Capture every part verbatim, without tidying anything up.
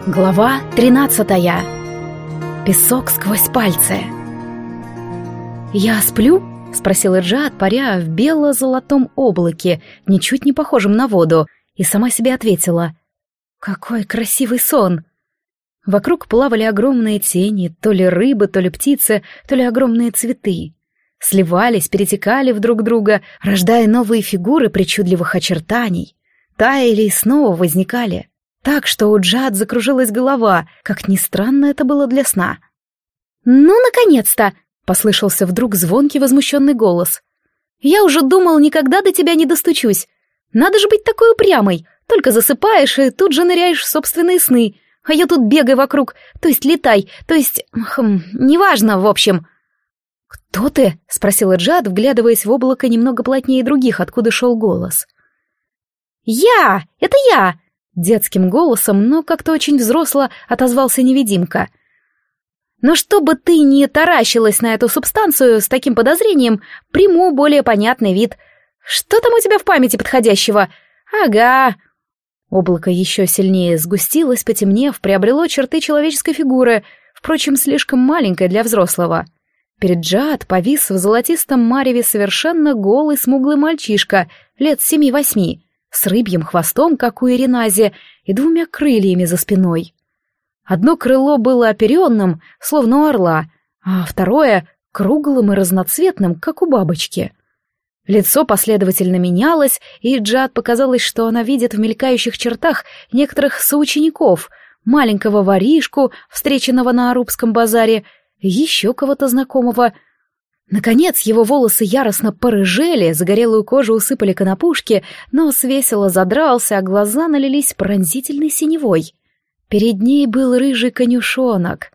Глава тринадцатая. Песок сквозь пальцы. «Я сплю?» — спросила Джад, паря в бело-золотом облаке, ничуть не похожем на воду, и сама себе ответила: «Какой красивый сон!» Вокруг плавали огромные тени, то ли рыбы, то ли птицы, то ли огромные цветы. Сливались, перетекали в друг друга, рождая новые фигуры причудливых очертаний. Таяли и снова возникали. Так что у Джад закружилась голова, как ни странно это было для сна. «Ну, наконец-то!» — послышался вдруг звонкий возмущенный голос. «Я уже думал, никогда до тебя не достучусь. Надо же быть такой упрямой, только засыпаешь и тут же ныряешь в собственные сны, а я тут бегай вокруг, то есть летай, то есть... Хм, неважно, в общем». «Кто ты?» — спросила Джад, вглядываясь в облако немного плотнее других, откуда шел голос. «Я! Это я!» Детским голосом, но как-то очень взросло отозвался невидимка. «Но чтобы ты не таращилась на эту субстанцию с таким подозрением, приму более понятный вид. Что там у тебя в памяти подходящего? Ага». Облако еще сильнее сгустилось, потемнев, приобрело черты человеческой фигуры, впрочем, слишком маленькой для взрослого. Перед Джад повис в золотистом мареве совершенно голый смуглый мальчишка лет семи-восьми, с рыбьим хвостом, как у Иринази, и двумя крыльями за спиной. Одно крыло было оперенным, словно у орла, а второе — круглым и разноцветным, как у бабочки. Лицо последовательно менялось, и Джад показалось, что она видит в мелькающих чертах некоторых соучеников, маленького воришку, встреченного на Арубском базаре, еще кого-то знакомого. Наконец его волосы яростно порыжели, загорелую кожу усыпали конопушки, нос весело задрался, а глаза налились пронзительной синевой. Перед ней был рыжий конюшонок.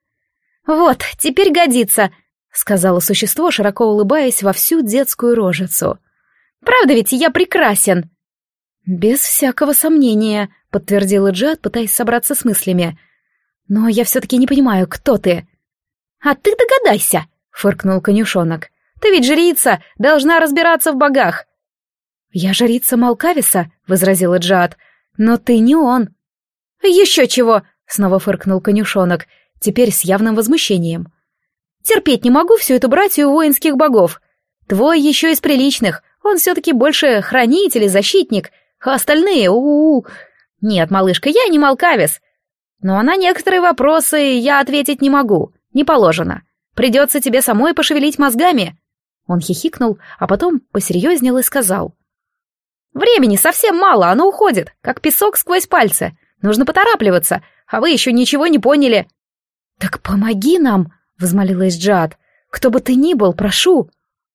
«Вот, теперь годится», — сказала существо, широко улыбаясь во всю детскую рожицу. «Правда ведь я прекрасен?» «Без всякого сомнения», — подтвердила Джад, пытаясь собраться с мыслями. «Но я все-таки не понимаю, кто ты?» «А ты догадайся», — фыркнул конюшонок. «Ты ведь жрица, должна разбираться в богах». «Я жрица Малкависа», — возразила Джад, — «но ты не он». «Еще чего», — снова фыркнул конюшонок, теперь с явным возмущением. «Терпеть не могу всю эту братью воинских богов. Твой еще из приличных, он все-таки больше хранитель и защитник, а остальные у-у-у. Нет, малышка, я не Малкавис. Но на некоторые вопросы я ответить не могу, не положено. Придется тебе самой пошевелить мозгами». Он хихикнул, а потом посерьезнел и сказал: «Времени совсем мало, оно уходит, как песок сквозь пальцы. Нужно поторапливаться, а вы еще ничего не поняли». «Так помоги нам», — взмолилась Джад. «Кто бы ты ни был, прошу».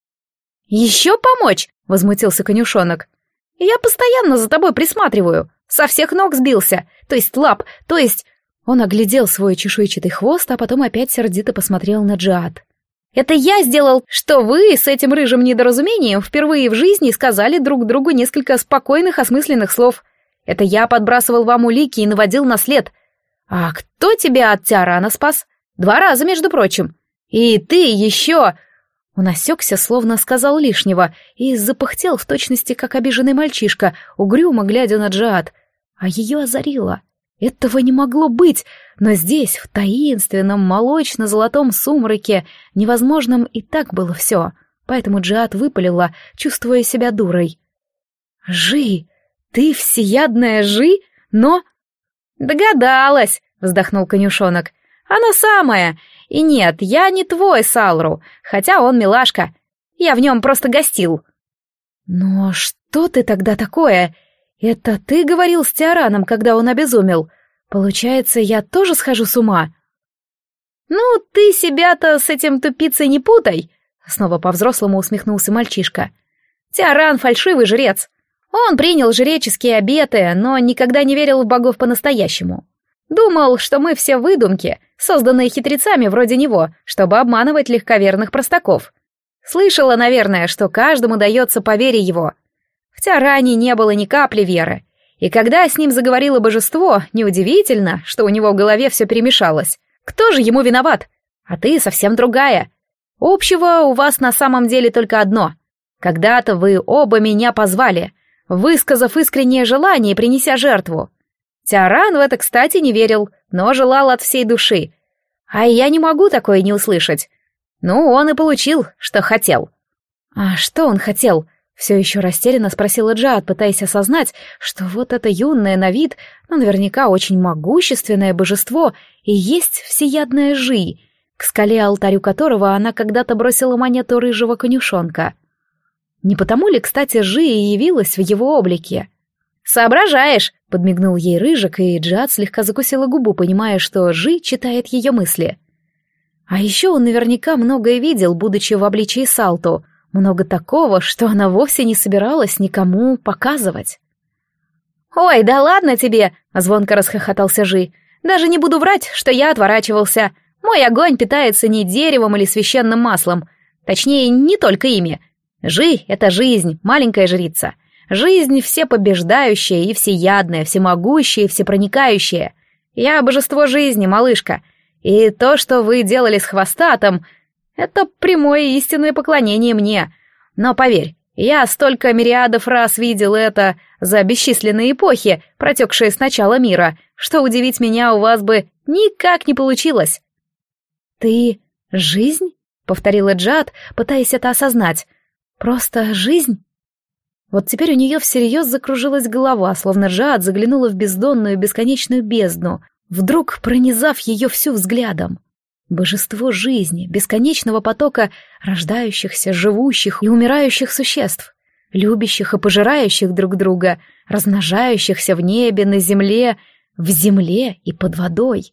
«Еще помочь?» — возмутился конюшонок. «Я постоянно за тобой присматриваю, со всех ног сбился, то есть лап, то есть...» Он оглядел свой чешуйчатый хвост, а потом опять сердито посмотрел на Джад. «Это я сделал, что вы с этим рыжим недоразумением впервые в жизни сказали друг другу несколько спокойных, осмысленных слов. Это я подбрасывал вам улики и наводил на след. А кто тебя от Тиарана спас? Два раза, между прочим. И ты еще...» Он осекся, словно сказал лишнего, и запыхтел в точности, как обиженный мальчишка, угрюмо глядя на Джад. А ее озарило. Этого не могло быть, но здесь, в таинственном молочно-золотом сумраке, невозможным и так было все, поэтому Джад выпалила, чувствуя себя дурой. «Жи! Ты всеядная Жи? Но...» «Догадалась!» — вздохнул конюшонок. «Оно самое! И нет, я не твой Салру, хотя он милашка. Я в нем просто гостил». «Но что ты тогда такое? Это ты говорил с Тиараном, когда он обезумел? Получается, я тоже схожу с ума?» «Ну, ты себя-то с этим тупицей не путай», — снова по-взрослому усмехнулся мальчишка. «Тиаран — фальшивый жрец. Он принял жреческие обеты, но никогда не верил в богов по-настоящему. Думал, что мы все выдумки, созданные хитрецами вроде него, чтобы обманывать легковерных простаков. Слышала, наверное, что каждому дается по вере его. В Тиаране не было ни капли веры, и когда с ним заговорило божество, неудивительно, что у него в голове все перемешалось. Кто же ему виноват? А ты совсем другая. Общего у вас на самом деле только одно. Когда-то вы оба меня позвали, высказав искреннее желание и принеся жертву. Тиаран в это, кстати, не верил, но желал от всей души. А я не могу такое не услышать. Ну, он и получил, что хотел. А что он хотел? Все еще растерянно спросила Джад, пытаясь осознать, что вот это юное на вид, но наверняка очень могущественное божество и есть всеядная Жи, к скале алтарю которого она когда-то бросила монету рыжего конюшонка. Не потому ли, кстати, Жи и явилась в его облике? «Соображаешь!» — подмигнул ей Рыжик, и Джад слегка закусила губу, понимая, что Жи читает ее мысли. А еще он наверняка многое видел, будучи в обличии Салту, много такого, что она вовсе не собиралась никому показывать. «Ой, да ладно тебе!» — звонко расхохотался Жи. «Даже не буду врать, что я отворачивался. Мой огонь питается не деревом или священным маслом. Точнее, не только ими. Жи — это жизнь, маленькая жрица. Жизнь всепобеждающая и всеядная, всемогущая и всепроникающая. Я божество жизни, малышка. И то, что вы делали с хвостатом, это прямое и истинное поклонение мне. Но поверь, я столько мириадов раз видел это за бесчисленные эпохи, протекшие с начала мира, что удивить меня у вас бы никак не получилось». «Ты жизнь?» — повторила Джад, пытаясь это осознать. «Просто жизнь?» Вот теперь у нее всерьез закружилась голова, словно Джад заглянула в бездонную бесконечную бездну, вдруг пронизав ее всю взглядом. Божество жизни, бесконечного потока рождающихся, живущих и умирающих существ, любящих и пожирающих друг друга, размножающихся в небе, на земле, в земле и под водой.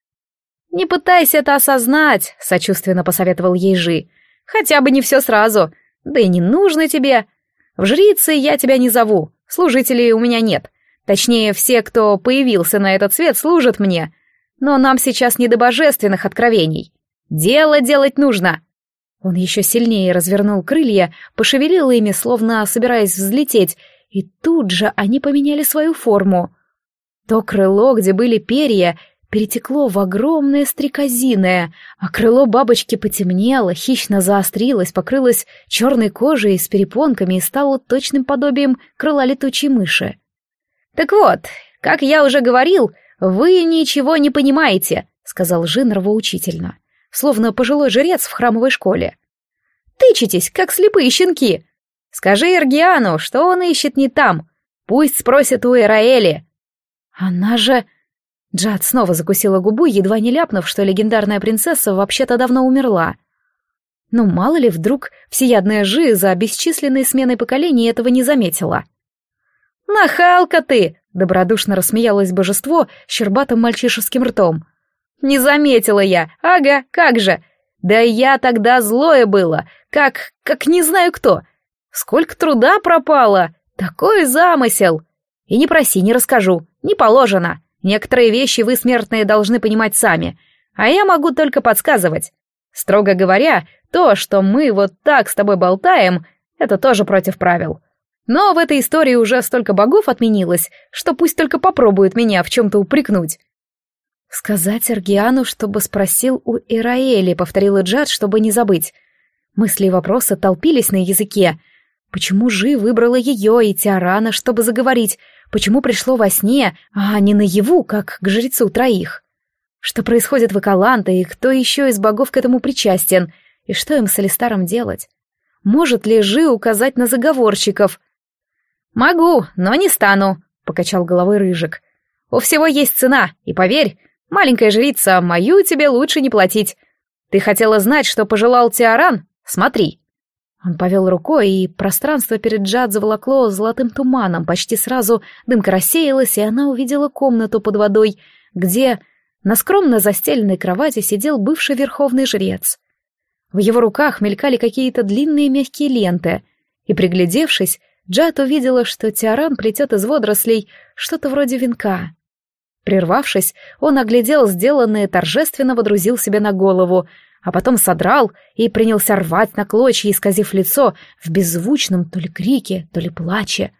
«Не пытайся это осознать», — сочувственно посоветовал ей Жи. «Хотя бы не все сразу, да и не нужно тебе. В жрицы я тебя не зову, служителей у меня нет. Точнее, все, кто появился на этот свет, служат мне. Но нам сейчас не до божественных откровений. Дело делать нужно». Он еще сильнее развернул крылья, пошевелил ими, словно собираясь взлететь, и тут же они поменяли свою форму. То крыло, где были перья, перетекло в огромное стрекозиное, а крыло бабочки потемнело, хищно заострилось, покрылось черной кожей с перепонками и стало точным подобием крыла летучей мыши. «Так вот, как я уже говорил, вы ничего не понимаете», — сказал Жи нравоучительно, словно пожилой жрец в храмовой школе. «Тычетесь, как слепые щенки. Скажи Эргиану, что он ищет не там. Пусть спросит у Эраэли». «Она же...» Джад снова закусила губу, едва не ляпнув, что легендарная принцесса вообще-то давно умерла. Ну, мало ли, вдруг всеядная Жи за бесчисленной сменой поколений этого не заметила. «Нахалка ты!» — добродушно рассмеялось божество щербатым мальчишеским ртом. «Не заметила я, ага, как же! Да я тогда злое было, как... как не знаю кто. Сколько труда пропало! Такой замысел! И не проси, не расскажу, не положено. Некоторые вещи вы, смертные, должны понимать сами, а я могу только подсказывать. Строго говоря, то, что мы вот так с тобой болтаем, это тоже против правил. Но в этой истории уже столько богов отменилось, что пусть только попробуют меня в чем-то упрекнуть». «Сказать Эргиану, чтобы спросил у Эраэли», — повторила Джад, чтобы не забыть. Мысли и вопросы толпились на языке. Почему Жи выбрала ее и Тиарана, чтобы заговорить? Почему пришло во сне, а не наяву, как к жрецу троих? Что происходит в Экаланте, и кто еще из богов к этому причастен? И что им с Алистаром делать? Может ли Жи указать на заговорщиков? «Могу, но не стану», — покачал головой Рыжик. «У всего есть цена, и поверь, маленькая жрица, мою тебе лучше не платить. Ты хотела знать, что пожелал Тиаран? Смотри». Он повел рукой, и пространство перед Джад заволокло золотым туманом. Почти сразу дымка рассеялась, и она увидела комнату под водой, где на скромно застеленной кровати сидел бывший верховный жрец. В его руках мелькали какие-то длинные мягкие ленты, и, приглядевшись, Джад увидела, что Тиаран плетет из водорослей что-то вроде венка. Прервавшись, он оглядел сделанное, торжественно водрузил себе на голову, а потом содрал и принялся рвать на клочья, исказив лицо в беззвучном то ли крике, то ли плаче.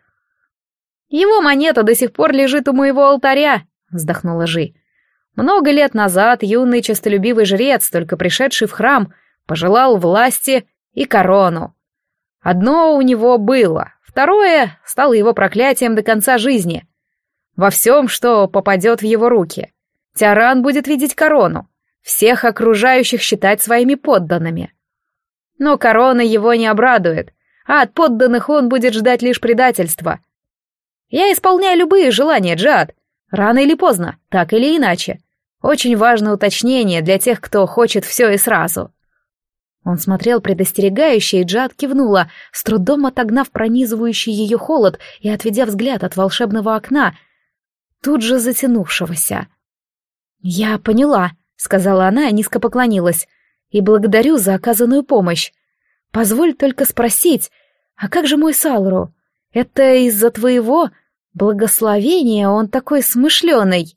«Его монета до сих пор лежит у моего алтаря», — вздохнула Жи. «Много лет назад юный честолюбивый жрец, только пришедший в храм, пожелал власти и корону. Одно у него было, второе стало его проклятием до конца жизни. во всем, что попадет в его руки. Тиаран будет видеть корону, всех окружающих считать своими подданными. Но корона его не обрадует, а от подданных он будет ждать лишь предательства. Я исполняю любые желания, Джиад, рано или поздно, так или иначе. Очень важное уточнение для тех, кто хочет все и сразу. Он смотрел предостерегающе, и Джиад кивнула, с трудом отогнав пронизывающий ее холод и отведя взгляд от волшебного окна, тут же затянувшегося. «Я поняла», — сказала она и низко поклонилась, — «и благодарю за оказанную помощь. Позволь только спросить, а как же мой Салру? Это из-за твоего благословения он такой смышленый?»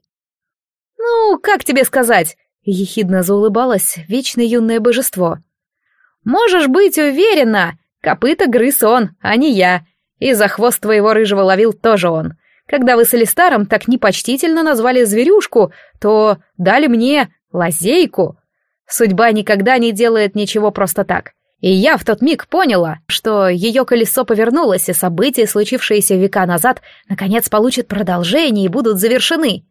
«Ну, как тебе сказать?» — ехидно заулыбалось вечное юное божество. «Можешь быть уверена, копыта грыз он, а не я, и за хвост твоего рыжего ловил тоже он. Когда вы с Алистаром так непочтительно назвали зверюшку, то дали мне лазейку. Судьба никогда не делает ничего просто так. И я в тот миг поняла, что ее колесо повернулось, и события, случившиеся века назад, наконец получат продолжение и будут завершены.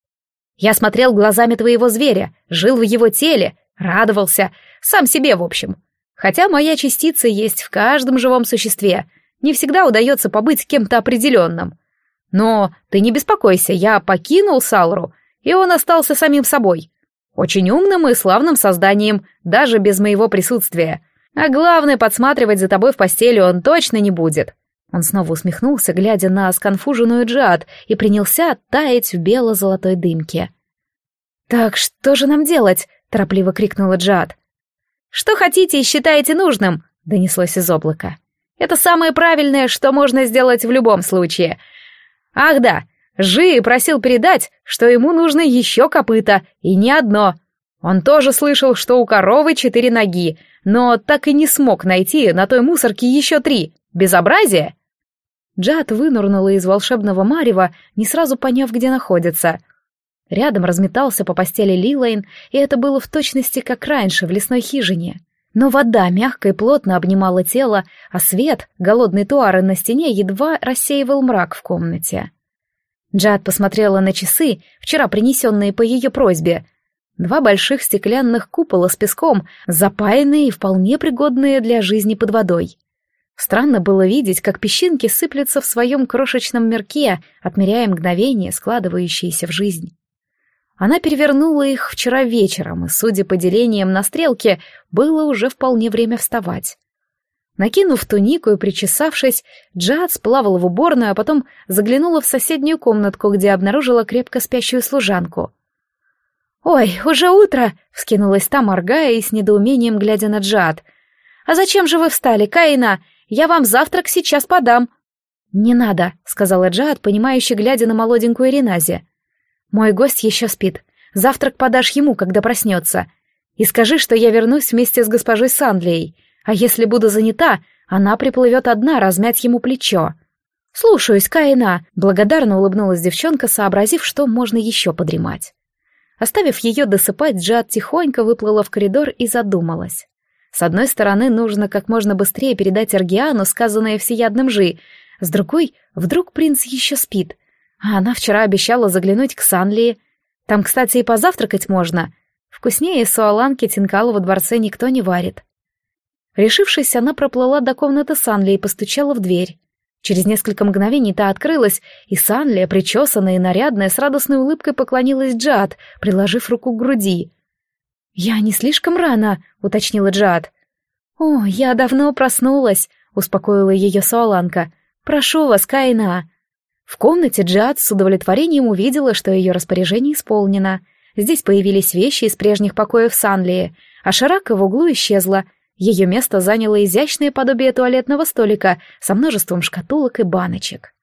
Я смотрел глазами твоего зверя, жил в его теле, радовался, сам себе в общем. Хотя моя частица есть в каждом живом существе, не всегда удается побыть кем-то определенным. Но ты не беспокойся, я покинул Салру, и он остался самим собой. Очень умным и славным созданием, даже без моего присутствия. А главное, подсматривать за тобой в постели он точно не будет». Он снова усмехнулся, глядя на сконфуженную Джиад, и принялся таять в бело-золотой дымке. «Так что же нам делать?» — торопливо крикнула Джиад. «Что хотите и считаете нужным?» — донеслось из облака. «Это самое правильное, что можно сделать в любом случае. Ах да, Жи просил передать, что ему нужно еще копыта, и не одно. Он тоже слышал, что у коровы четыре ноги, но так и не смог найти на той мусорке еще три. Безобразие!» Джиад вынырнула из волшебного марева, не сразу поняв, где находится. Рядом разметался по постели Лилейн, и это было в точности как раньше в лесной хижине. Но вода мягко и плотно обнимала тело, а свет, голодный туары на стене, едва рассеивал мрак в комнате. Джиад посмотрела на часы, вчера принесенные по ее просьбе. Два больших стеклянных купола с песком, запаянные и вполне пригодные для жизни под водой. Странно было видеть, как песчинки сыплются в своем крошечном мирке, отмеряя мгновения, складывающиеся в жизнь. Она перевернула их вчера вечером, и, судя по делениям на стрелке, было уже вполне время вставать. Накинув тунику и причесавшись, Джиад сплавала в уборную, а потом заглянула в соседнюю комнатку, где обнаружила крепко спящую служанку. «Ой, уже утро!» — вскинулась та, моргая и с недоумением глядя на Джиад. «А зачем же вы встали, Каина? Я вам завтрак сейчас подам». «Не надо», — сказала Джиад, понимающе глядя на молоденькую Ренази. «Мой гость еще спит. Завтрак подашь ему, когда проснется. И скажи, что я вернусь вместе с госпожой Сандлией. А если буду занята, она приплывет одна размять ему плечо». «Слушаюсь, Каина», — благодарно улыбнулась девчонка, сообразив, что можно еще подремать. Оставив ее досыпать, Джиад тихонько выплыла в коридор и задумалась. С одной стороны, нужно как можно быстрее передать Аргиану сказанное всеядным Жи, с другой, вдруг принц еще спит, а она вчера обещала заглянуть к Санлии. Там, кстати, и позавтракать можно. Вкуснее суаланки Тинкалу во дворце никто не варит. Решившись, она проплыла до комнаты Санли и постучала в дверь. Через несколько мгновений та открылась, и Санлия, причесанная и нарядная, с радостной улыбкой поклонилась Джиад, приложив руку к груди. «Я не слишком рано», — уточнила Джиад. «О, я давно проснулась», — успокоила ее суаланка. «Прошу вас, Каина». В комнате Джиад с удовлетворением увидела, что ее распоряжение исполнено. Здесь появились вещи из прежних покоев Санлии, а Шарака в углу исчезла. Ее место заняло изящное подобие туалетного столика со множеством шкатулок и баночек.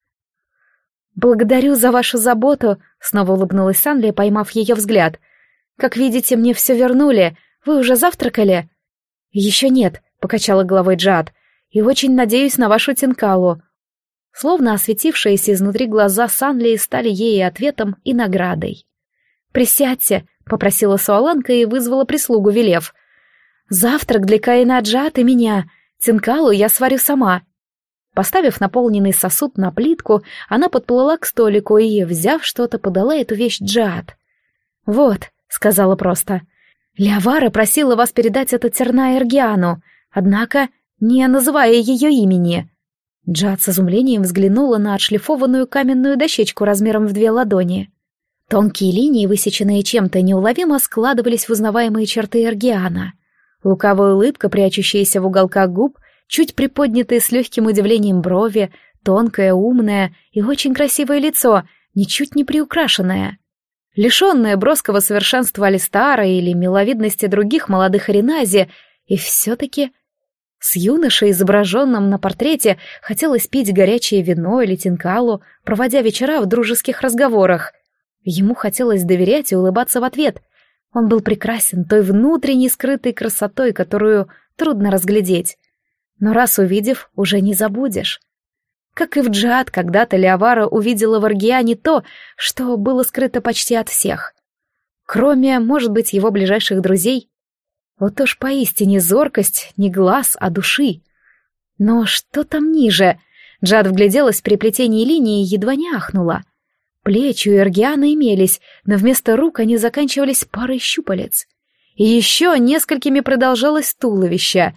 «Благодарю за вашу заботу», — снова улыбнулась Санлия, поймав ее взгляд. «Как видите, мне все вернули. Вы уже завтракали?» «Еще нет», — покачала головой Джиад, — «и очень надеюсь на вашу Тинкалу». Словно осветившиеся изнутри глаза Санлии стали ей ответом и наградой. «Присядьте», — попросила суаланка и вызвала прислугу, велев. «Завтрак для Каина Джиад и меня. Тинкалу я сварю сама». Поставив наполненный сосуд на плитку, она подплыла к столику и, взяв что-то, подала эту вещь Джиад. «Вот», — сказала просто, — «Леовара просила вас передать это Терна Эргиану, однако не называя ее имени». Джиад с изумлением взглянула на отшлифованную каменную дощечку размером в две ладони. Тонкие линии, высеченные чем-то неуловимо, складывались в узнаваемые черты Эргиана. Лукавая улыбка, прячущаяся в уголках губ, чуть приподнятые с легким удивлением брови, тонкое, умное и очень красивое лицо, ничуть не приукрашенное. Лишенное броского совершенства Алистара или миловидности других молодых Аренази, и все-таки с юношей, изображенным на портрете, хотелось пить горячее вино или тинкалу, проводя вечера в дружеских разговорах. Ему хотелось доверять и улыбаться в ответ. Он был прекрасен той внутренней скрытой красотой, которую трудно разглядеть. Но раз увидев, уже не забудешь. Как и в Джиад, когда-то Леовара увидела в Эргиане то, что было скрыто почти от всех. Кроме, может быть, его ближайших друзей. Вот уж поистине зоркость не глаз, а души. Но что там ниже? Джиад вгляделась в переплетение линии и едва не ахнула. Плечи у Эргиана имелись, но вместо рук они заканчивались парой щупалец. И еще несколькими продолжалось туловище.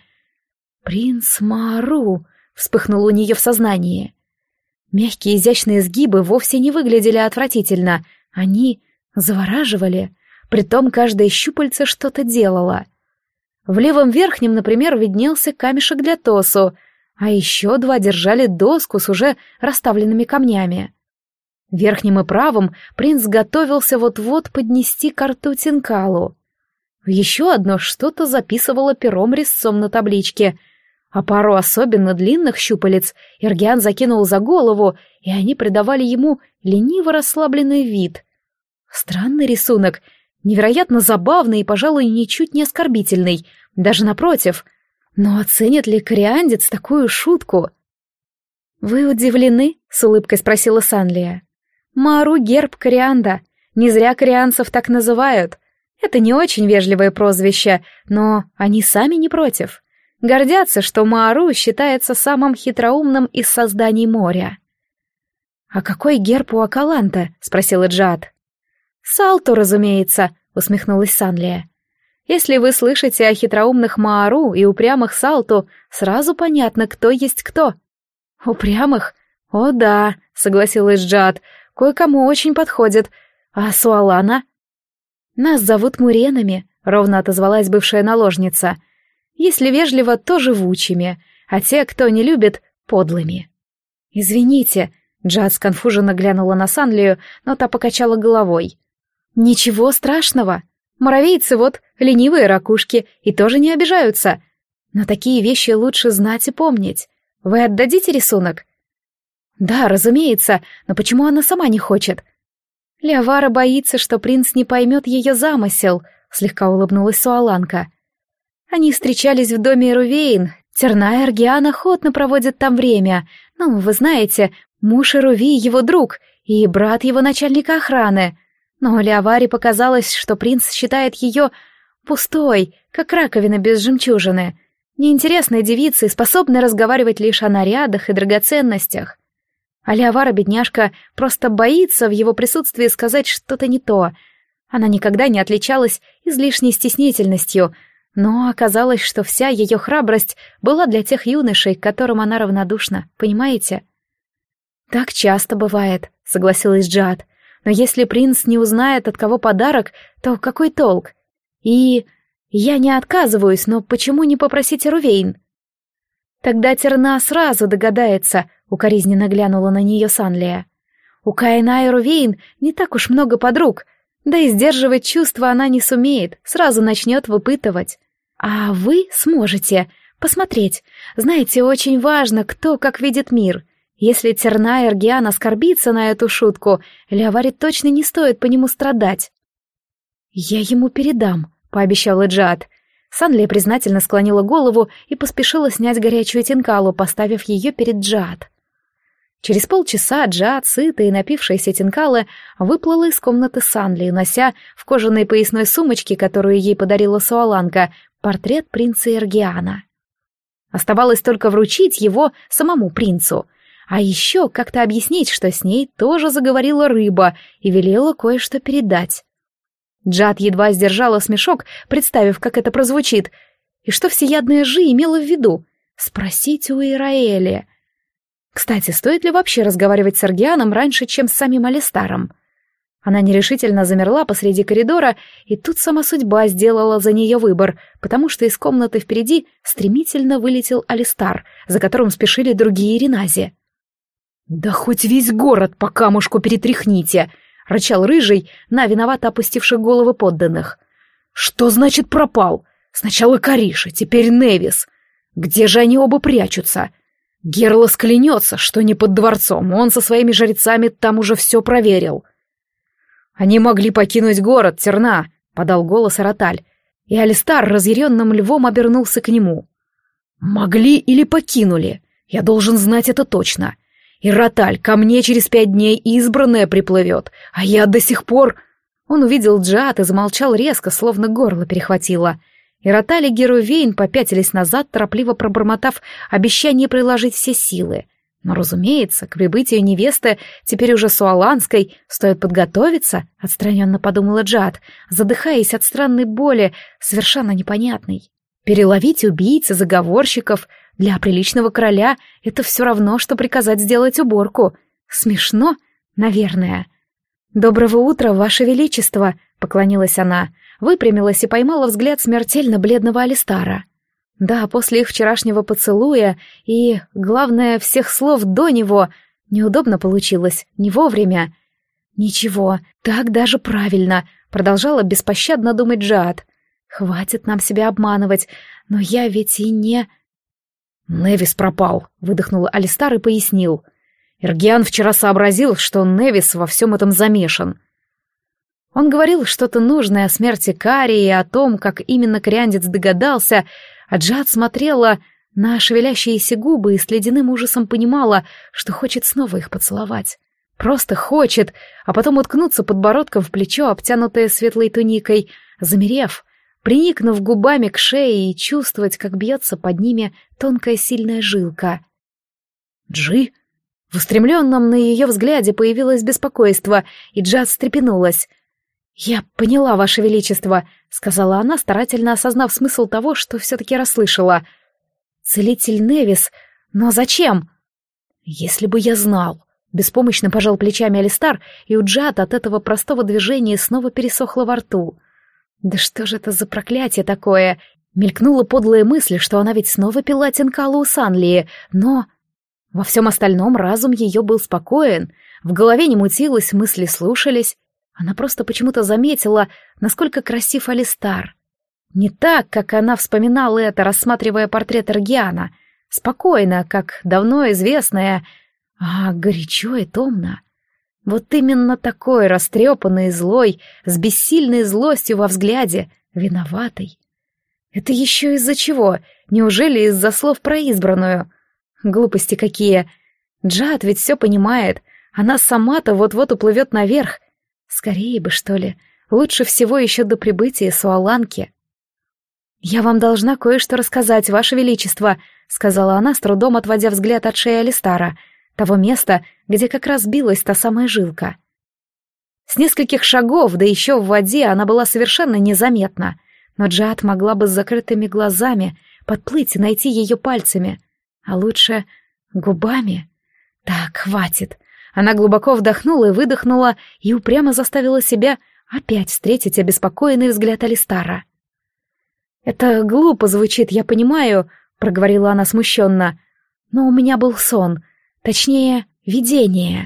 «Принц Маару», — вспыхнуло у нее в сознании. Мягкие изящные изгибы вовсе не выглядели отвратительно. Они завораживали. Притом каждое щупальце что-то делало. В левом верхнем, например, виднелся камешек для тосу, а еще два держали доску с уже расставленными камнями. В верхнем и правом принц готовился вот-вот поднести ко рту тинкалу. Еще одно что-то записывало пером резцом на табличке, а пару особенно длинных щупалец Эргиан закинул за голову, и они придавали ему лениво расслабленный вид. Странный рисунок, невероятно забавный и, пожалуй, ничуть не оскорбительный, даже напротив. Но оценит ли кориандец такую шутку? «Вы удивлены?» — с улыбкой спросила Санлия. «Маару — герб корианда. Не зря корианцев так называют. Это не очень вежливое прозвище, но они сами не против. Гордятся, что Маару считается самым хитроумным из созданий моря». «А какой герб у Акаланта?» — спросила Джиад. «Салту, разумеется», — усмехнулась Санлия. «Если вы слышите о хитроумных Маару и упрямых Салту, сразу понятно, кто есть кто». «Упрямых? О да», — согласилась Джиад, — «кое-кому очень подходит. А Суалана?» «Нас зовут Муренами», — ровно отозвалась бывшая наложница. «Если вежливо, то живучими, а те, кто не любит, подлыми». «Извините», — Джиад сконфуженно глянула на Санлию, но та покачала головой. «Ничего страшного. Моровейцы вот ленивые ракушки и тоже не обижаются. Но такие вещи лучше знать и помнить. Вы отдадите рисунок?» «Да, разумеется, но почему она сама не хочет?» «Леовара боится, что принц не поймет ее замысел», — слегка улыбнулась Суаланка. «Они встречались в доме Эрувейн. Терна Эргиан охотно проводит там время. Ну, вы знаете, муж Эруви — его друг, и брат его начальника охраны. Но Леоваре показалось, что принц считает ее пустой, как раковина без жемчужины, неинтересной девицей, способной разговаривать лишь о нарядах и драгоценностях. А Леовара, бедняжка, просто боится в его присутствии сказать что-то не то. Она никогда не отличалась излишней стеснительностью, но оказалось, что вся ее храбрость была для тех юношей, к которым она равнодушна, понимаете?» «Так часто бывает», — согласилась Джиад. «Но если принц не узнает, от кого подарок, то какой толк? И я не отказываюсь, но почему не попросить Эрувейн?» «Тогда Терна сразу догадается», — укоризненно глянула на нее Санлия. «У Каина и Эрувейн не так уж много подруг, да и сдерживать чувства она не сумеет, сразу начнет выпытывать. А вы сможете посмотреть. Знаете, очень важно, кто как видит мир. Если Терна Эргиан оскорбится на эту шутку, Леоваре точно не стоит по нему страдать». «Я ему передам», — пообещала Джиад. Санлия признательно склонила голову и поспешила снять горячую тинкалу, поставив ее перед Джиад. Через полчаса Джиад, сытая и напившаяся тинкалы, выплыла из комнаты Санлии, нося в кожаной поясной сумочке, которую ей подарила Суаланка, портрет принца Эргиана. Оставалось только вручить его самому принцу. А еще как-то объяснить, что с ней тоже заговорила рыба и велела кое-что передать. Джад едва сдержала смешок, представив, как это прозвучит. И что всеядная Жи имела в виду? Спросить у Ираэли. Кстати, стоит ли вообще разговаривать с Аргианом раньше, чем с самим Алистаром? Она нерешительно замерла посреди коридора, и тут сама судьба сделала за нее выбор, потому что из комнаты впереди стремительно вылетел Алистар, за которым спешили другие Ренази. «Да хоть весь город по камушку перетряхните!» — рычал Рыжий на виновато опустивших головы подданных. «Что значит пропал? Сначала Кариша, теперь Невис. Где же они оба прячутся? Герлос клянется, что не под дворцом, он со своими жрецами там уже все проверил». «Они могли покинуть город, Терна», — подал голос Араталь, и Алистар разъяренным львом обернулся к нему. «Могли или покинули? Я должен знать это точно. Ираталь, ко мне через пять дней избранная приплывет, а я до сих пор...» Он увидел Джиат и замолчал резко, словно горло перехватило. Ираталь и Герувейн попятились назад, торопливо пробормотав обещание приложить все силы. Но, разумеется, к прибытию невесты, теперь уже суаланской, стоит подготовиться, отстраненно подумала Джиат, задыхаясь от странной боли, совершенно непонятной. Переловить убийц и заговорщиков для приличного короля — это все равно, что приказать сделать уборку. Смешно, наверное. «Доброго утра, Ваше Величество!» — поклонилась она, выпрямилась и поймала взгляд смертельно бледного Алистара. Да, после их вчерашнего поцелуя и, главное, всех слов до него, неудобно получилось, не вовремя. «Ничего, так даже правильно», — продолжала беспощадно думать Джиат. «Хватит нам себя обманывать, но я ведь и не...» «Невис пропал», — выдохнул Алистар и пояснил. «Эргиан вчера сообразил, что Невис во всем этом замешан». Он говорил что-то нужное о смерти Кари и о том, как именно кориандец догадался, а Джиат смотрела на шевелящиеся губы и с ледяным ужасом понимала, что хочет снова их поцеловать. Просто хочет, а потом уткнуться подбородком в плечо, обтянутое светлой туникой, замерев, приникнув губами к шее и чувствовать, как бьется под ними тонкая сильная жилка. «Джи?» В устремленном на ее взгляде появилось беспокойство, и Джиат встрепенулась. «Я поняла, Ваше Величество», — сказала она, старательно осознав смысл того, что все-таки расслышала. «Целитель Невис, но зачем?» «Если бы я знал», — беспомощно пожал плечами Алистар, и у Джиат от этого простого движения снова пересохло во рту. «Да что же это за проклятие такое?» Мелькнула подлая мысль, что она ведь снова пила Тинкалу у Санлии, но... Во всем остальном разум ее был спокоен, в голове не мутилось, мысли слушались. Она просто почему-то заметила, насколько красив Алистар. Не так, как она вспоминала это, рассматривая портрет Эргиана. Спокойно, как давно известное, а горячо и томно. Вот именно такой растрепанный и злой, с бессильной злостью во взгляде, виноватой. Это еще из-за чего? Неужели из-за слов про избранную? Глупости какие. Джиат ведь все понимает. Она сама-то вот-вот уплывет наверх. Скорее бы, что ли. Лучше всего еще до прибытия Суаланки. «Я вам должна кое-что рассказать, Ваше Величество», — сказала она, с трудом отводя взгляд от шеи Алистара, того места, где как раз билась та самая жилка. С нескольких шагов, да еще в воде, она была совершенно незаметна, но Джиат могла бы с закрытыми глазами подплыть и найти ее пальцами, а лучше губами. Так, хватит. Она глубоко вдохнула и выдохнула, и упрямо заставила себя опять встретить обеспокоенный взгляд Алистара. «Это глупо звучит, я понимаю», — проговорила она смущенно, «но у меня был сон, точнее, видение».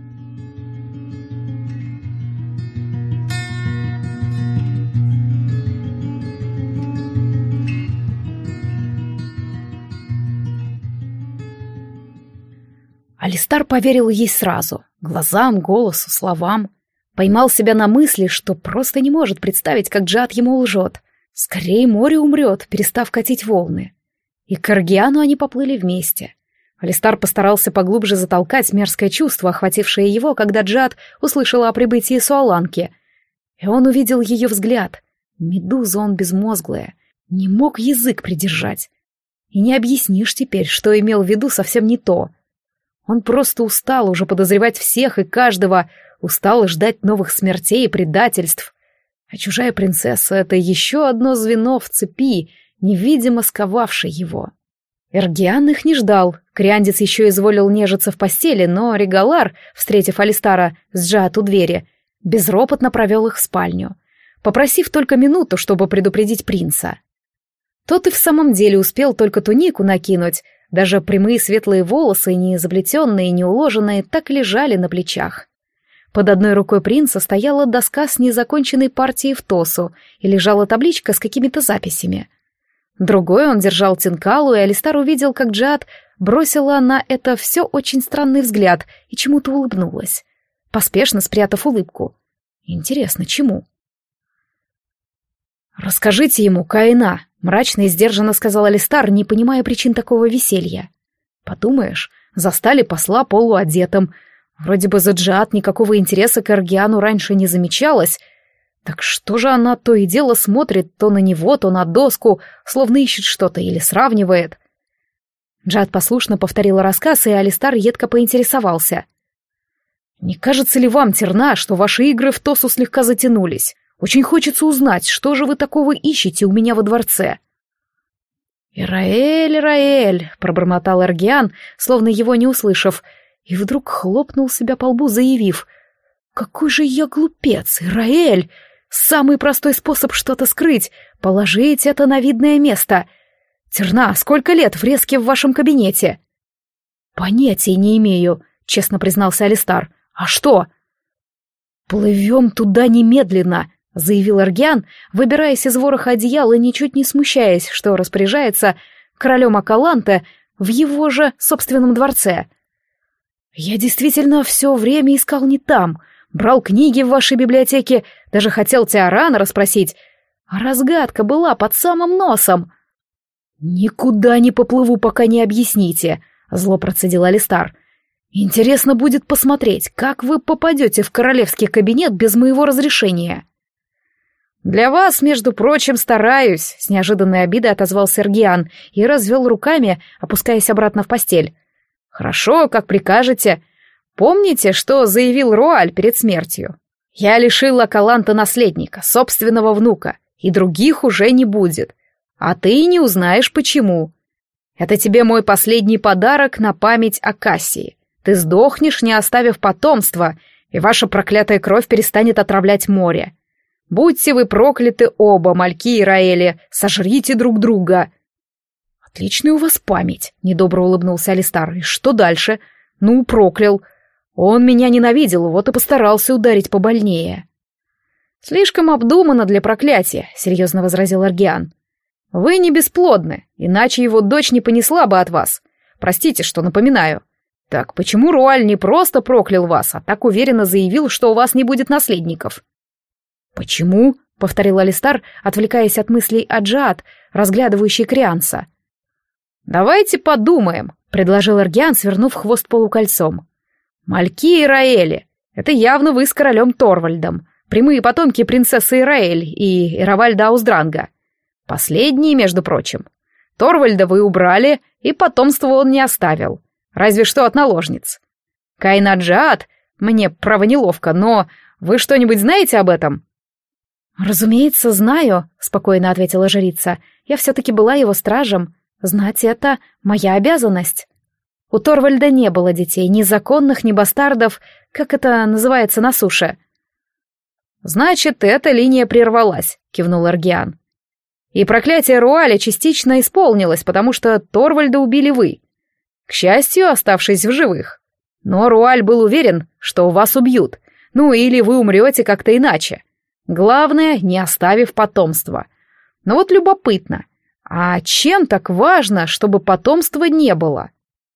Алистар поверил ей сразу, глазам, голосу, словам. Поймал себя на мысли, что просто не может представить, как Джиат ему лжет. Скорее море умрет, перестав катить волны. И к Эргиану они поплыли вместе. Алистар постарался поглубже затолкать мерзкое чувство, охватившее его, когда Джиат услышала о прибытии Суаланки. И он увидел ее взгляд. Медуза он безмозглая, не мог язык придержать. И не объяснишь теперь, что имел в виду совсем не то. Он просто устал уже подозревать всех и каждого, устал ждать новых смертей и предательств. А чужая принцесса — это еще одно звено в цепи, невидимо сковавшей его. Эргиан их не ждал. Криандец еще изволил нежиться в постели, но Регалар, встретив Алистара с Джаат у двери, безропотно провел их в спальню, попросив только минуту, чтобы предупредить принца. Тот и в самом деле успел только тунику накинуть, даже прямые светлые волосы, не заплетенные, не уложенные, так лежали на плечах. Под одной рукой принца стояла доска с незаконченной партией в тосу и лежала табличка с какими-то записями. Другой он держал тинкалу, и Алистар увидел, как Джаат бросила на это все очень странный взгляд и чему-то улыбнулась, поспешно спрятав улыбку. Интересно, чему? «Расскажите ему, Каина», — мрачно и сдержанно сказал Алистар, не понимая причин такого веселья. «Подумаешь, застали посла полуодетым. Вроде бы за Джаат никакого интереса к Эргиану раньше не замечалось. Так что же она то и дело смотрит то на него, то на доску, словно ищет что-то или сравнивает?» Джаат послушно повторила рассказ, и Алистар едко поинтересовался. «Не кажется ли вам, Терна, что ваши игры в тосу слегка затянулись? Очень хочется узнать, что же вы такого ищете у меня во дворце?» «Ираэль, Ираэль», — пробормотал Эргиан, словно его не услышав, и вдруг хлопнул себя по лбу, заявив: «Какой же я глупец, Ираэль! Самый простой способ что-то скрыть — положить это на видное место. Терна, сколько лет врезки в вашем кабинете?» «Понятия не имею», — честно признался Алистар. «А что?» «Плывем туда немедленно», — заявил Эргиан, выбираясь из вороха одеяла и ничуть не смущаясь, что распоряжается королем Акаланте в его же собственном дворце. «Я действительно все время искал не там, брал книги в вашей библиотеке, даже хотел Теорана расспросить, а разгадка была под самым носом». «Никуда не поплыву, пока не объясните», — зло процедил Алистар. «Интересно будет посмотреть, как вы попадете в королевский кабинет без моего разрешения». «Для вас, между прочим, стараюсь», — с неожиданной обидой отозвался Эргиан и развел руками, опускаясь обратно в постель. «Хорошо, как прикажете. Помните, что заявил Руаль перед смертью? Я лишил Акаланта наследника, собственного внука, и других уже не будет. А ты не узнаешь, почему. Это тебе мой последний подарок на память о Кассии. Ты сдохнешь, не оставив потомства, и ваша проклятая кровь перестанет отравлять море. Будьте вы прокляты оба, мальки и Раэли, сожрите друг друга». «Отличная у вас память», — недобро улыбнулся Алистар. «И что дальше? Ну, проклял. Он меня ненавидел, вот и постарался ударить побольнее». «Слишком обдуманно для проклятия», — серьезно возразил Эргиан. «Вы не бесплодны, иначе его дочь не понесла бы от вас. Простите, что напоминаю. Так почему Руаль не просто проклял вас, а так уверенно заявил, что у вас не будет наследников?» «Почему?» — повторил Алистар, отвлекаясь от мыслей о Джаат, разглядывающей Крианца. «Давайте подумаем», — предложил Эргиан, свернув хвост полукольцом. «Мальки и Раэли — это явно вы с королем Торвальдом, прямые потомки принцессы Ираэль и Эравальда Ауздранга. Последние, между прочим. Торвальда вы убрали, и потомство он не оставил, разве что от наложниц. Каина Джаат, мне, право, неловко, но вы что-нибудь знаете об этом?» «Разумеется, знаю», — спокойно ответила жрица. «Я все-таки была его стражем. Знать это моя обязанность. У Торвальда не было детей, ни законных, ни бастардов, как это называется на суше». «Значит, эта линия прервалась», — кивнул Эргиан. «И проклятие Руаля частично исполнилось, потому что Торвальда убили вы. К счастью, оставшись в живых. Но Руаль был уверен, что вас убьют, ну или вы умрете как-то иначе. Главное, не оставив потомства. Но вот любопытно, а чем так важно, чтобы потомства не было?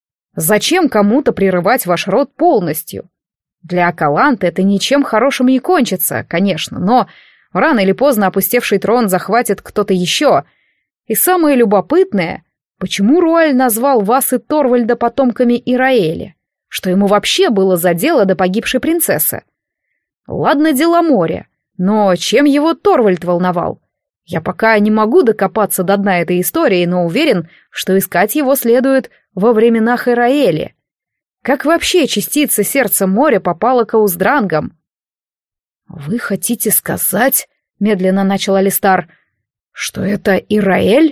Зачем кому-то прерывать ваш род полностью? Для Акаланта это ничем хорошим не кончится, конечно, но рано или поздно опустевший трон захватит кто-то еще. И самое любопытное, почему Руаль назвал вас и Торвальда потомками Ираэли? Что ему вообще было за дело до погибшей принцессы? Ладно, дело моря. Но чем его Торвальд волновал? Я пока не могу докопаться до дна этой истории, но уверен, что искать его следует во временах Ираэли. Как вообще частица сердца моря попала к Ауздрангам? «Вы хотите сказать, — медленно начал Алистар, — что это Ираэль?»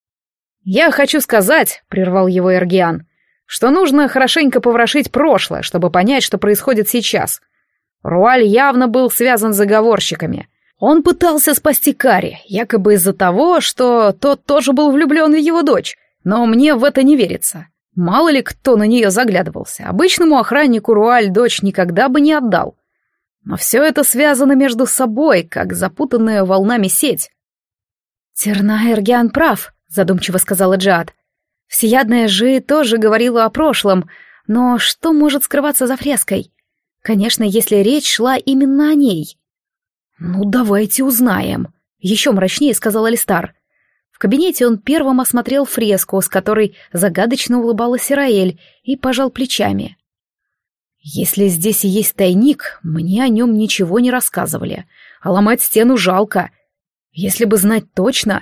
«Я хочу сказать, — прервал его Эргиан, — что нужно хорошенько поворошить прошлое, чтобы понять, что происходит сейчас. Руаль явно был связан с заговорщиками. Он пытался спасти Кари, якобы из-за того, что тот тоже был влюблен в его дочь, но мне в это не верится. Мало ли кто на нее заглядывался. Обычному охраннику Руаль дочь никогда бы не отдал. Но все это связано между собой, как запутанная волнами сеть». «Терна Эргиан прав», — задумчиво сказала Джиад. «Всеядная Жи тоже говорила о прошлом, но что может скрываться за фреской? Конечно, если речь шла именно о ней». «Ну, давайте узнаем», — еще мрачнее сказал Алистар. В кабинете он первым осмотрел фреску, с которой загадочно улыбалась Ираэль, и пожал плечами. «Если здесь и есть тайник, мне о нем ничего не рассказывали, а ломать стену жалко. Если бы знать точно...»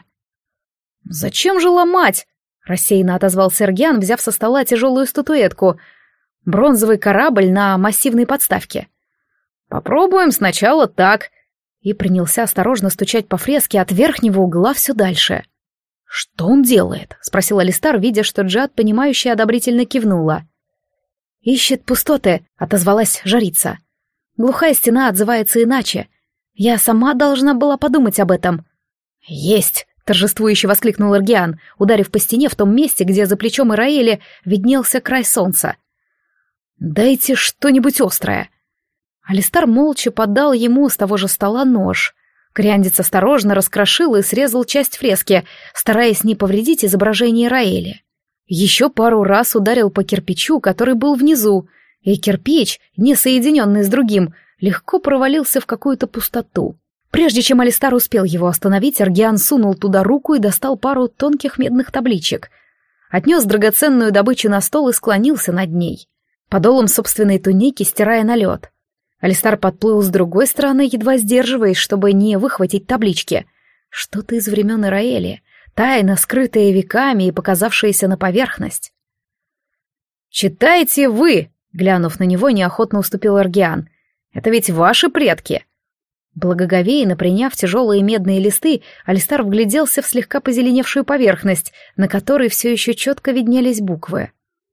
«Зачем же ломать?» — рассеянно отозвался Эргиан, взяв со стола тяжелую статуэтку. Бронзовый корабль на массивной подставке. «Попробуем сначала так», и принялся осторожно стучать по фреске от верхнего угла все дальше. «Что он делает?» — спросил Алистар, видя, что Джиад, понимающе одобрительно кивнула. «Ищет пустоты», — отозвалась жрица. «Глухая стена отзывается иначе. Я сама должна была подумать об этом». «Есть!» — торжествующе воскликнул Эргиан, ударив по стене в том месте, где за плечом Ираэли виднелся край солнца. «Дайте что-нибудь острое». Алистар молча подал ему с того же стола нож. Кряндец осторожно раскрошил и срезал часть фрески, стараясь не повредить изображение Ираэли. Еще пару раз ударил по кирпичу, который был внизу, и кирпич, не соединенный с другим, легко провалился в какую-то пустоту. Прежде чем Алистар успел его остановить, Эргиан сунул туда руку и достал пару тонких медных табличек. Отнес драгоценную добычу на стол и склонился над ней, подолом собственной туники стирая налет. Алистар подплыл с другой стороны, едва сдерживаясь, чтобы не выхватить таблички. Что-то из времен Ираэли, тайна, скрытая веками и показавшаяся на поверхность. «Читайте вы!» — глянув на него, неохотно уступил Эргиан. «Это ведь ваши предки!» Благоговейно приняв тяжелые медные листы, Алистар вгляделся в слегка позеленевшую поверхность, на которой все еще четко виднелись буквы.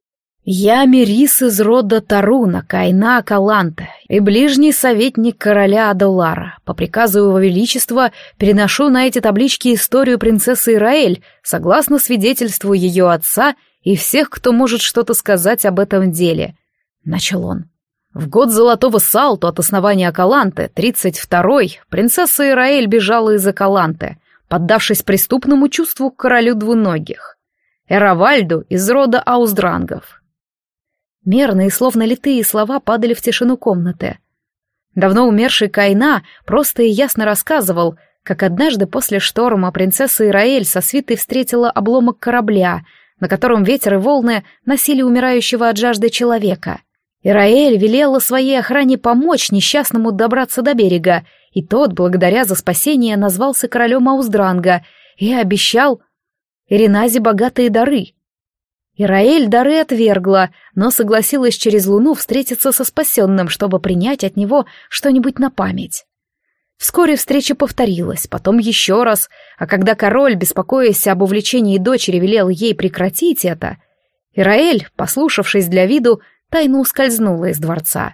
«Я Мерис из рода Таруна, Кайна Каланта, и ближний советник короля Адалара. По приказу его величества переношу на эти таблички историю принцессы Ираэль, согласно свидетельству ее отца и всех, кто может что-то сказать об этом деле», — начал он. В год Золотого Салту от основания Акаланты, тридцать второй, принцесса Ираэль бежала из Акаланты, поддавшись преступному чувству к королю двуногих, Эравальду из рода Ауздрангов. Мерные, словно литые слова падали в тишину комнаты. Давно умерший Кайна просто и ясно рассказывал, как однажды после шторма принцесса Ираэль со свитой встретила обломок корабля, на котором ветер и волны носили умирающего от жажды человека. Ираэль велела своей охране помочь несчастному добраться до берега, и тот, благодаря за спасение, назвался королем Ауздранга и обещал Ириназе богатые дары. Ираэль дары отвергла, но согласилась через луну встретиться со спасенным, чтобы принять от него что-нибудь на память. Вскоре встреча повторилась, потом еще раз, а когда король, беспокоясь об увлечении дочери, велел ей прекратить это, Ираэль, послушавшись для виду, тайно ускользнула из дворца.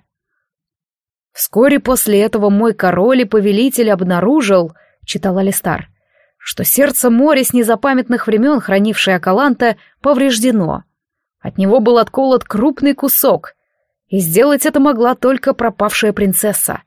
«Вскоре после этого мой король и повелитель обнаружил, — читал Алистар, — что сердце моря с незапамятных времен, хранившее Акаланта, повреждено. От него был отколот крупный кусок, и сделать это могла только пропавшая принцесса.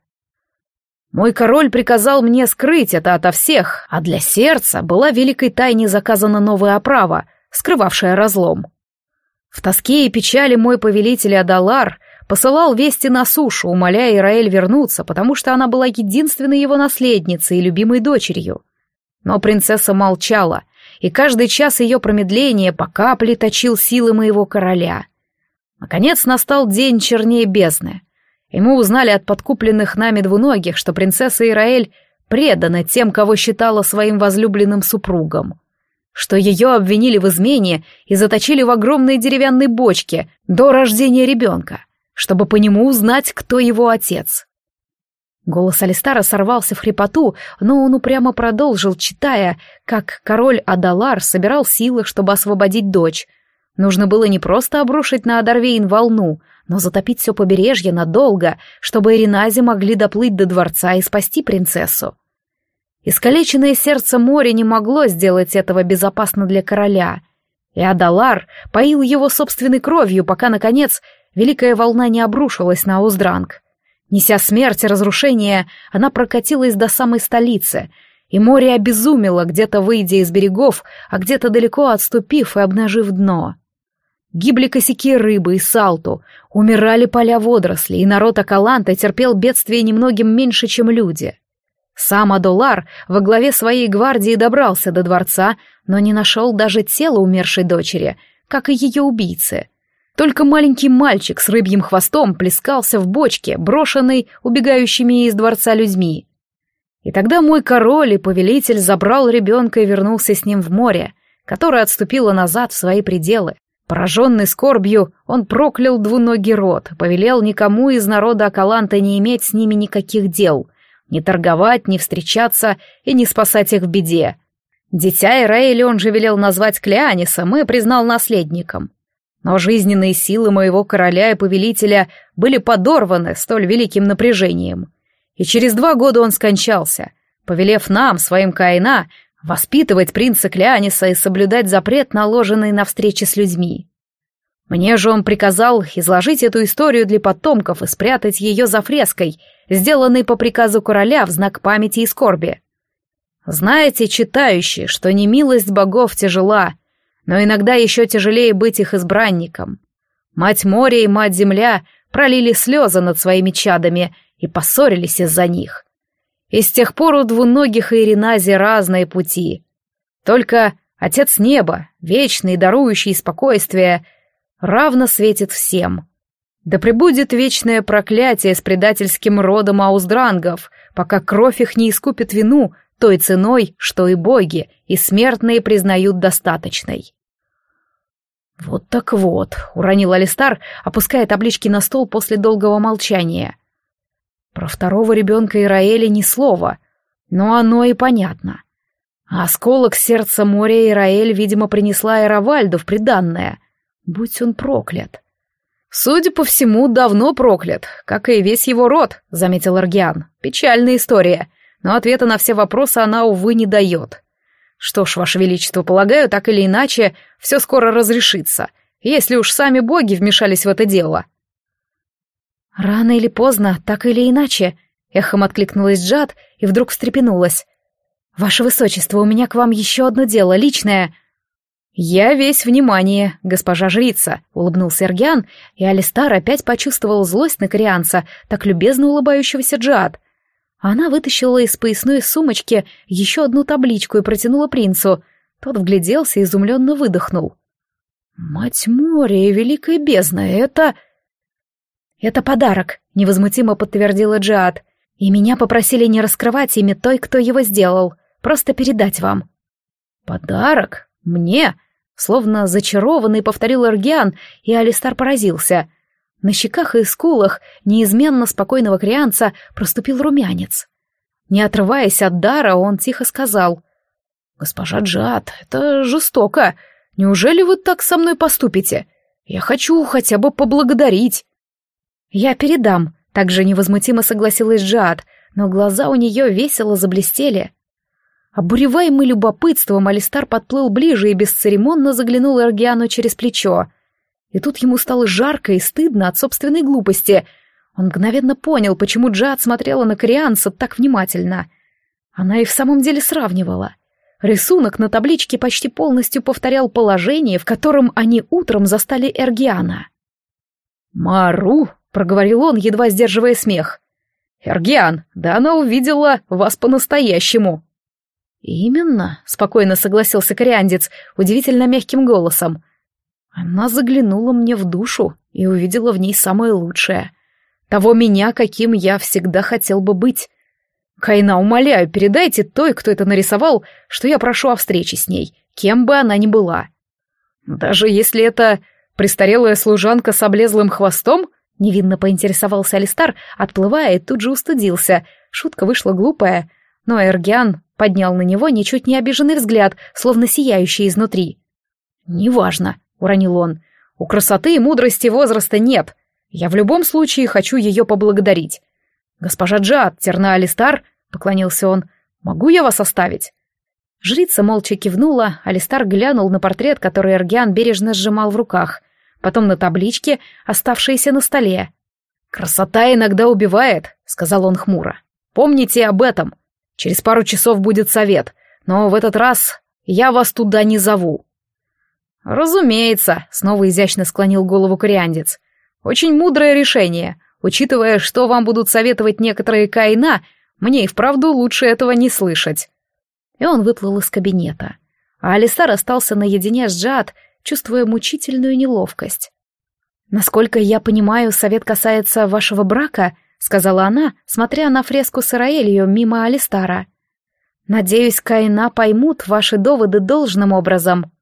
Мой король приказал мне скрыть это ото всех, а для сердца была великой тайне заказана новая оправа, скрывавшая разлом. В тоске и печали мой повелитель Адалар посылал вести на сушу, умоляя Ираэль вернуться, потому что она была единственной его наследницей и любимой дочерью. Но принцесса молчала, и каждый час ее промедления по капле точил силы моего короля. Наконец настал день чернее бездны, и мы узнали от подкупленных нами двуногих, что принцесса Ираэль предана тем, кого считала своим возлюбленным супругом. Что ее обвинили в измене и заточили в огромной деревянной бочке до рождения ребенка, чтобы по нему узнать, кто его отец. Голос Алистара сорвался в хрипоту, но он упрямо продолжил, читая, как король Адалар собирал силы, чтобы освободить дочь. Нужно было не просто обрушить на Адарвейн волну, но затопить все побережье надолго, чтобы Эренази могли доплыть до дворца и спасти принцессу. Искалеченное сердце моря не могло сделать этого безопасно для короля, и Адалар поил его собственной кровью, пока, наконец, великая волна не обрушилась на Ауздранг. Неся смерть и разрушение, она прокатилась до самой столицы, и море обезумело, где-то выйдя из берегов, а где-то далеко отступив и обнажив дно. Гибли косяки рыбы и салту, умирали поля водорослей, и народ Акаланта терпел бедствие немногим меньше, чем люди. Сам Адалар во главе своей гвардии добрался до дворца, но не нашел даже тела умершей дочери, как и ее убийцы. Только маленький мальчик с рыбьим хвостом плескался в бочке, брошенной убегающими из дворца людьми. И тогда мой король и повелитель забрал ребенка и вернулся с ним в море, которое отступило назад в свои пределы. Пораженный скорбью, он проклял двуногий род, повелел никому из народа Акаланта не иметь с ними никаких дел, не торговать, не встречаться и не спасать их в беде. Дитя Ираэли он же велел назвать Клеанисом и признал наследником. Но жизненные силы моего короля и повелителя были подорваны столь великим напряжением. И через два года он скончался, повелев нам, своим Каина, воспитывать принца Клеаниса и соблюдать запрет, наложенный на встречи с людьми. Мне же он приказал изложить эту историю для потомков и спрятать ее за фреской, сделанной по приказу короля в знак памяти и скорби. Знаете, читающие, что немилость богов тяжела, но иногда еще тяжелее быть их избранником. Мать моря и мать земля пролили слезы над своими чадами и поссорились из-за них. И с тех пор у двуногих и Эренази разные пути. Только Отец Неба, вечный, дарующий спокойствие, равно светит всем. Да пребудет вечное проклятие с предательским родом Ауздрангов, пока кровь их не искупит вину той ценой, что и боги, и смертные признают достаточной. «Вот так вот», — уронил Алистар, опуская таблички на стол после долгого молчания. Про второго ребенка Ираэли ни слова, но оно и понятно. А осколок сердца моря Ираэль, видимо, принесла Эравальду в приданное. Будь он проклят. «Судя по всему, давно проклят, как и весь его род», — заметил Эргиан. «Печальная история, но ответа на все вопросы она, увы, не дает. Что ж, Ваше Величество, полагаю, так или иначе, все скоро разрешится, если уж сами боги вмешались в это дело». «Рано или поздно, так или иначе», — эхом откликнулась Джад и вдруг встрепенулась. «Ваше Высочество, у меня к вам еще одно дело, личное». «Я весь внимание, госпожа жрица», — улыбнулся Эргиан, и Алистар опять почувствовал злость на корианца, так любезно улыбающегося Джад. Она вытащила из поясной сумочки еще одну табличку и протянула принцу. Тот вгляделся и изумленно выдохнул. «Мать моря и великая бездна, это...» «Это подарок», — невозмутимо подтвердила Джиад. «И меня попросили не раскрывать имя той, кто его сделал, просто передать вам». «Подарок? Мне?» — словно зачарованный повторил Эргиан, и Алистар поразился. На щеках и скулах неизменно спокойного крианца проступил румянец. Не отрываясь от дара, он тихо сказал: «Госпожа Джиад, это жестоко. Неужели вы так со мной поступите? Я хочу хотя бы поблагодарить». «Я передам», — также невозмутимо согласилась Джиад, но глаза у нее весело заблестели. Обуреваемый любопытством, Алистар подплыл ближе и бесцеремонно заглянул Эргиану через плечо. И тут ему стало жарко и стыдно от собственной глупости. Он мгновенно понял, почему Джиад смотрела на корианца так внимательно. Она и в самом деле сравнивала. Рисунок на табличке почти полностью повторял положение, в котором они утром застали Эргиана. «Мару», — проговорил он, едва сдерживая смех. «Эргиан, да она увидела вас по-настоящему». «Именно», — спокойно согласился кориандец, удивительно мягким голосом. «Она заглянула мне в душу и увидела в ней самое лучшее. Того меня, каким я всегда хотел бы быть. Кайна, умоляю, передайте той, кто это нарисовал, что я прошу о встрече с ней, кем бы она ни была. Даже если это престарелая служанка с облезлым хвостом? Невинно поинтересовался Алистар, отплывая, и тут же устыдился. Шутка вышла глупая, но Эргиан поднял на него ничуть не обиженный взгляд, словно сияющий изнутри. «Неважно», — уронил он, — «у красоты и мудрости возраста нет. Я в любом случае хочу ее поблагодарить. Госпожа Джиад, Терна Алистар», — поклонился он, — «могу я вас оставить?» Жрица молча кивнула, Алистар глянул на портрет, который Эргиан бережно сжимал в руках, потом на таблички, оставшиеся на столе. «Красота иногда убивает», — сказал он хмуро. «Помните об этом. Через пару часов будет совет, но в этот раз я вас туда не зову». «Разумеется», — снова изящно склонил голову кориандец. «Очень мудрое решение. Учитывая, что вам будут советовать некоторые кайна, мне и вправду лучше этого не слышать». И он выплыл из кабинета. А Алистар остался наедине с Джиад, чувствуя мучительную неловкость. «Насколько я понимаю, совет касается вашего брака», — сказала она, смотря на фреску с Ираэлью мимо Алистара. «Надеюсь, кайна поймут ваши доводы должным образом».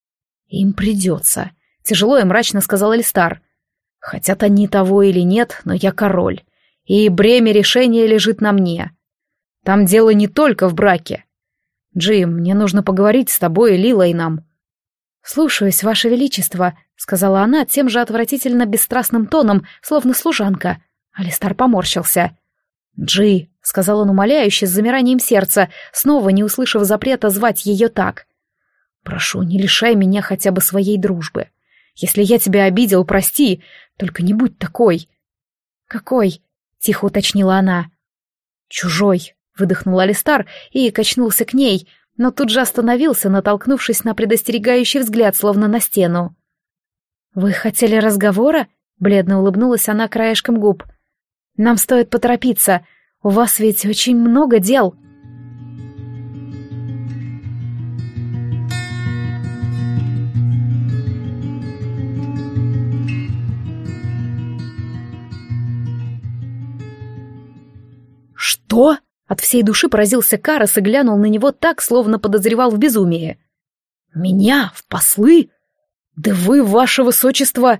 «Им придется», — тяжело и мрачно сказал Алистар. «Хотят они того или нет, но я король, и бремя решения лежит на мне. Там дело не только в браке. Джим, мне нужно поговорить с тобой и Лилайном». «Слушаюсь, ваше величество», — сказала она тем же отвратительно бесстрастным тоном, словно служанка. Алистар поморщился. «Джи», — сказал он умоляюще, с замиранием сердца, снова не услышав запрета звать ее так. «Прошу, не лишай меня хотя бы своей дружбы. Если я тебя обидел, прости, только не будь такой». «Какой?» — тихо уточнила она. «Чужой», — выдохнул Алистар и качнулся к ней, но тут же остановился, натолкнувшись на предостерегающий взгляд, словно на стену. «Вы хотели разговора?» — бледно улыбнулась она краешком губ. «Нам стоит поторопиться. У вас ведь очень много дел». «Что?» — от всей души поразился Карас и глянул на него так, словно подозревал в безумии. «Меня? В послы? Да вы, ваше высочество...»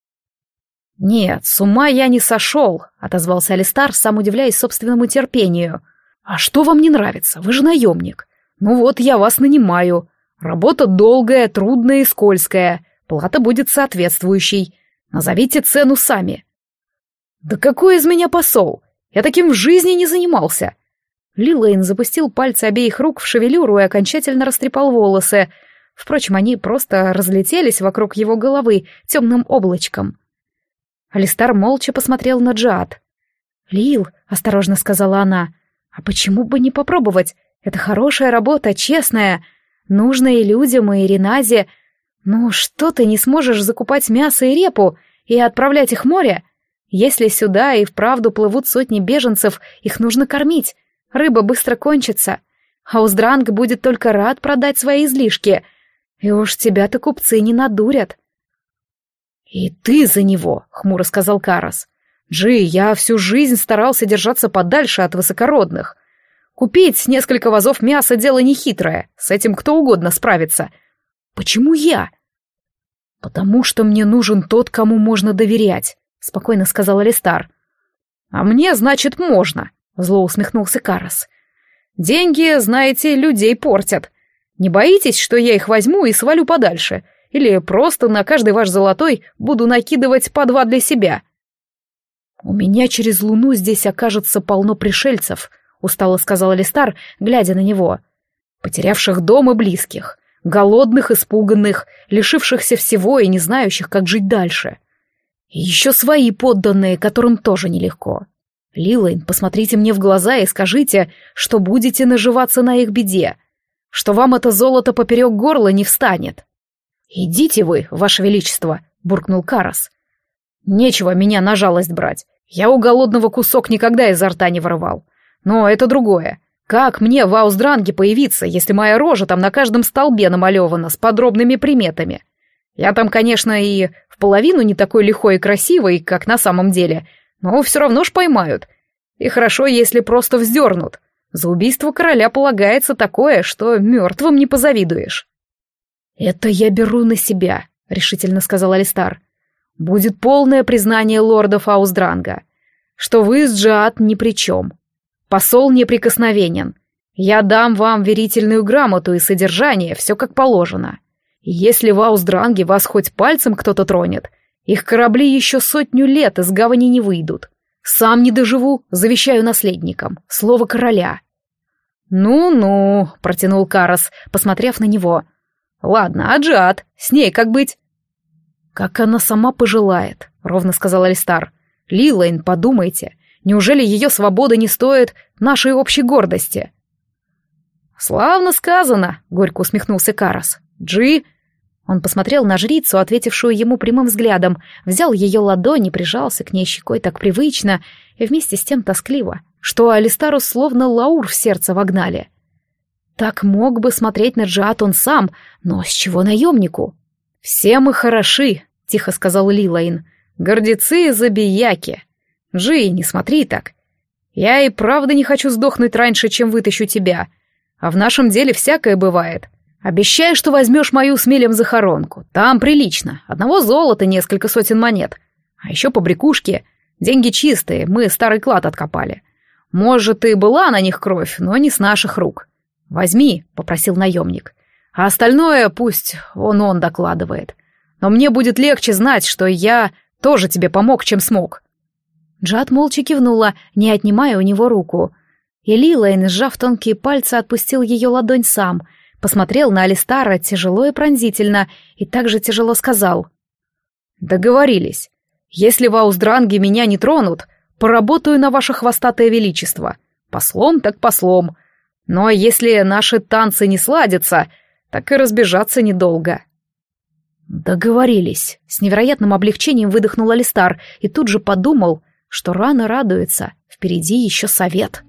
«Нет, с ума я не сошел», — отозвался Алистар, сам удивляясь собственному терпению. «А что вам не нравится? Вы же наемник. Ну вот, я вас нанимаю. Работа долгая, трудная и скользкая. Плата будет соответствующей. Назовите цену сами». «Да какой из меня посол? Я таким в жизни не занимался». Лилейн запустил пальцы обеих рук в шевелюру и окончательно растрепал волосы. Впрочем, они просто разлетелись вокруг его головы темным облачком. Алистар молча посмотрел на Джиад. «Лил», — осторожно сказала она, — «а почему бы не попробовать? Это хорошая работа, честная, нужная и людям, и Реназе. Ну что ты не сможешь закупать мясо и репу и отправлять их в море? Если сюда и вправду плывут сотни беженцев, их нужно кормить. Рыба быстро кончится. А Уздранг будет только рад продать свои излишки. И уж тебя-то купцы не надурят». «И ты за него», — хмуро сказал Карас. «Джи, я всю жизнь старался держаться подальше от высокородных. Купить несколько вазов мяса — дело нехитрое, с этим кто угодно справится. Почему я?» «Потому что мне нужен тот, кому можно доверять», — спокойно сказал Алистар. «А мне, значит, можно», — зло усмехнулся Карас. «Деньги, знаете, людей портят. Не боитесь, что я их возьму и свалю подальше? Или просто на каждый ваш золотой буду накидывать по два для себя?» «У меня через луну здесь окажется полно пришельцев», — устало сказал Алистар, глядя на него. «Потерявших дом и близких, голодных, испуганных, лишившихся всего и не знающих, как жить дальше. И еще свои подданные, которым тоже нелегко. Лилейн, посмотрите мне в глаза и скажите, что будете наживаться на их беде, что вам это золото поперек горла не встанет». «Идите вы, ваше величество», — буркнул Карас. «Нечего меня на жалость брать. Я у голодного кусок никогда изо рта не воровал. Но это другое. Как мне в Ауздранге появиться, если моя рожа там на каждом столбе намалевана с подробными приметами? Я там, конечно, и в половину не такой лихой и красивый, как на самом деле, но все равно ж поймают. И хорошо, если просто вздернут. За убийство короля полагается такое, что мертвым не позавидуешь». «Это я беру на себя», — решительно сказал Алистар. «Будет полное признание лорда Фауздранга, что вы с Джиад ни при чем. Посол неприкосновенен. Я дам вам верительную грамоту и содержание, все как положено. И если в Ауздранге вас хоть пальцем кто-то тронет, их корабли еще сотню лет из гавани не выйдут. Сам не доживу, завещаю наследникам. Слово короля». «Ну-ну», — протянул Карас, посмотрев на него. «Ладно, а Джиад? С ней как быть?» «Как она сама пожелает», — ровно сказал Алистар. «Лилайн, подумайте, неужели ее свобода не стоит нашей общей гордости?» «Славно сказано», — горько усмехнулся Карас. «Джи...» Он посмотрел на жрицу, ответившую ему прямым взглядом, взял ее ладонь и прижался к ней щекой так привычно и вместе с тем тоскливо, что Алистару словно лаур в сердце вогнали. Так мог бы смотреть на Джиад он сам, но с чего наемнику? «Все мы хороши», — тихо сказал Лилайн. «Гордецы и забияки. Джи, не смотри так. Я и правда не хочу сдохнуть раньше, чем вытащу тебя. А в нашем деле всякое бывает. Обещай, что возьмешь мою с Милем захоронку. Там прилично. Одного золота, несколько сотен монет. А еще побрякушки. Деньги чистые, мы старый клад откопали. Может, и была на них кровь, но не с наших рук. Возьми», — попросил наемник. «А остальное пусть он-он докладывает. Но мне будет легче знать, что я тоже тебе помог, чем смог». Джиад молча кивнула, не отнимая у него руку. И Лилайн, сжав тонкие пальцы, отпустил ее ладонь сам, посмотрел на Алистара тяжело и пронзительно, и также тяжело сказал. «Договорились. Если в Ауздранге меня не тронут, поработаю на ваше хвостатое величество. Послом так послом. Но если наши танцы не сладятся, так и разбежаться недолго». «Договорились», — с невероятным облегчением выдохнул Алистар и тут же подумал, что рано радуется, впереди еще совет.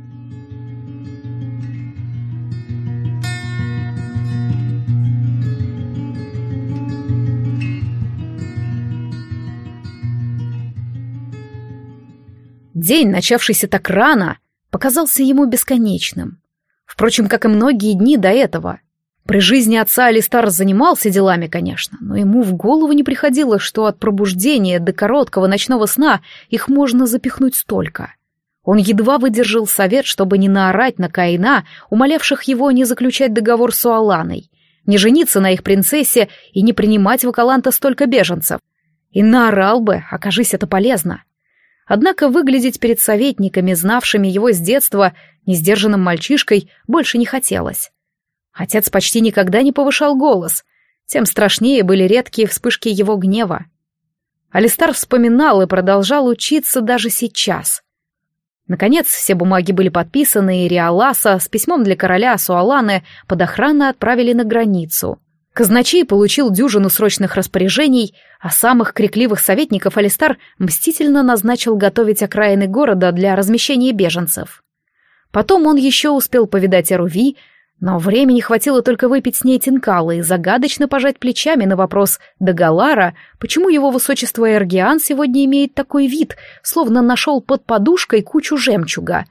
День, начавшийся так рано, показался ему бесконечным. Впрочем, как и многие дни до этого. При жизни отца Алистар занимался делами, конечно, но ему в голову не приходило, что от пробуждения до короткого ночного сна их можно запихнуть столько. Он едва выдержал совет, чтобы не наорать на Каина, умолявших его не заключать договор с Уолланой, не жениться на их принцессе и не принимать в Акаланта столько беженцев. И наорал бы, окажись это полезно. Однако выглядеть перед советниками, знавшими его с детства, несдержанным мальчишкой, больше не хотелось. Отец почти никогда не повышал голос, тем страшнее были редкие вспышки его гнева. Алистар вспоминал и продолжал учиться даже сейчас. Наконец, все бумаги были подписаны, и Риаласа с письмом для короля Суаланы под охраной отправили на границу. Казначей получил дюжину срочных распоряжений, а самых крикливых советников Алистар мстительно назначил готовить окраины города для размещения беженцев. Потом он еще успел повидать Эруви, но времени хватило только выпить с ней тинкала и загадочно пожать плечами на вопрос Дагалара, почему его высочество Эргиан сегодня имеет такой вид, словно нашел под подушкой кучу жемчуга.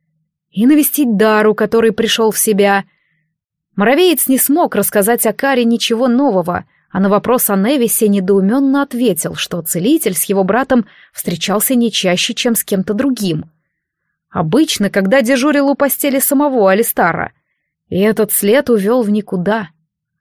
И навестить Дару, который пришел в себя. Моровеец не смог рассказать о Каре ничего нового, а на вопрос о Невисе недоуменно ответил, что целитель с его братом встречался не чаще, чем с кем-то другим. Обычно, когда дежурил у постели самого Алистара, и этот след увел в никуда.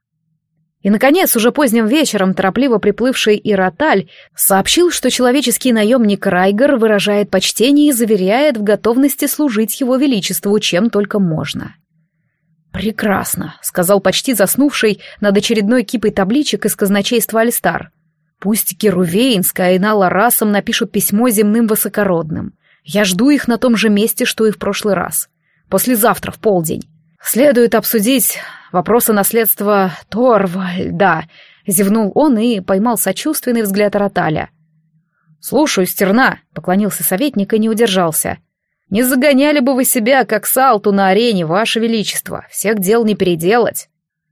И, наконец, уже поздним вечером торопливо приплывший Ироталь сообщил, что человеческий наемник Райгар выражает почтение и заверяет в готовности служить его величеству, чем только можно. «Прекрасно», — сказал почти заснувший над очередной кипой табличек из казначейства Алистар. «Пусть Керувейн с Каинала Расом напишут письмо земным высокородным. Я жду их на том же месте, что и в прошлый раз. Послезавтра в полдень. Следует обсудить вопросы наследства Торвальда», — зевнул он и поймал сочувственный взгляд Роталя. «Слушаю, стерна», — поклонился советник и не удержался. «Не загоняли бы вы себя, как Салту на арене, ваше величество, всех дел не переделать».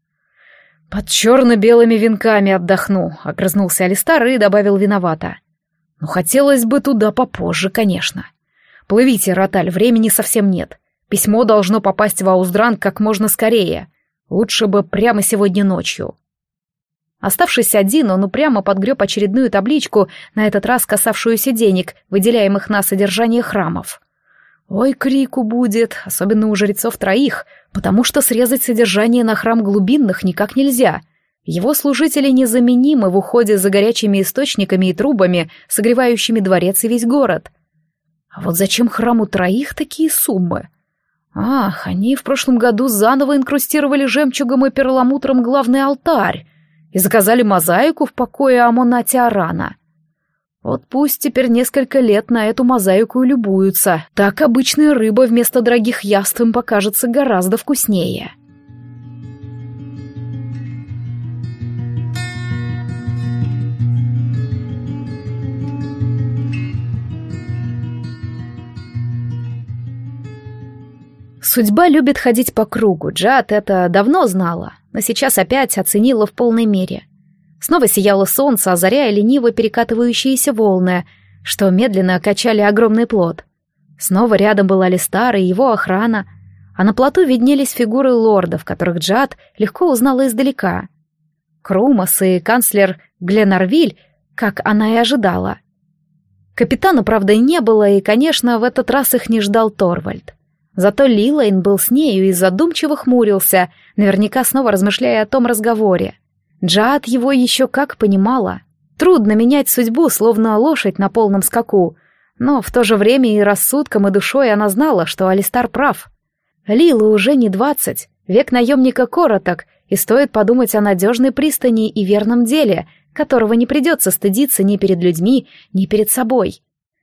«Под черно-белыми венками отдохну», — огрызнулся Алистар и добавил виновато. «Ну, хотелось бы туда попозже, конечно. Плывите, Роталь, времени совсем нет. Письмо должно попасть в Ауздранг как можно скорее. Лучше бы прямо сегодня ночью. Оставшись один, он упрямо подгреб очередную табличку, на этот раз касавшуюся денег, выделяемых на содержание храмов. Ой, крику будет, особенно у жрецов троих, потому что срезать содержание на храм глубинных никак нельзя. Его служители незаменимы в уходе за горячими источниками и трубами, согревающими дворец и весь город. А вот зачем храму троих такие суммы? Ах, они в прошлом году заново инкрустировали жемчугом и перламутром главный алтарь и заказали мозаику в покое Амона-Теорана. Вот пусть теперь несколько лет на эту мозаику и любуются. Так обычная рыба вместо дорогих яств им покажется гораздо вкуснее. Судьба любит ходить по кругу, Джад это давно знала, но сейчас опять оценила в полной мере. Снова сияло солнце, озаряя лениво перекатывающиеся волны, что медленно качали огромный плот. Снова рядом был Алистар и его охрана, а на плоту виднелись фигуры лордов, которых Джад легко узнала издалека. Крумас и канцлер Гленарвиль, как она и ожидала. Капитана, правда, и не было, и, конечно, в этот раз их не ждал Торвальд. Зато Лилейн был с нею и задумчиво хмурился, наверняка снова размышляя о том разговоре. Джад его еще как понимала. Трудно менять судьбу, словно лошадь на полном скаку, но в то же время и рассудком, и душой она знала, что Алистар прав. Лилу уже не двадцать, век наемника короток, и стоит подумать о надежной пристани и верном деле, которого не придется стыдиться ни перед людьми, ни перед собой.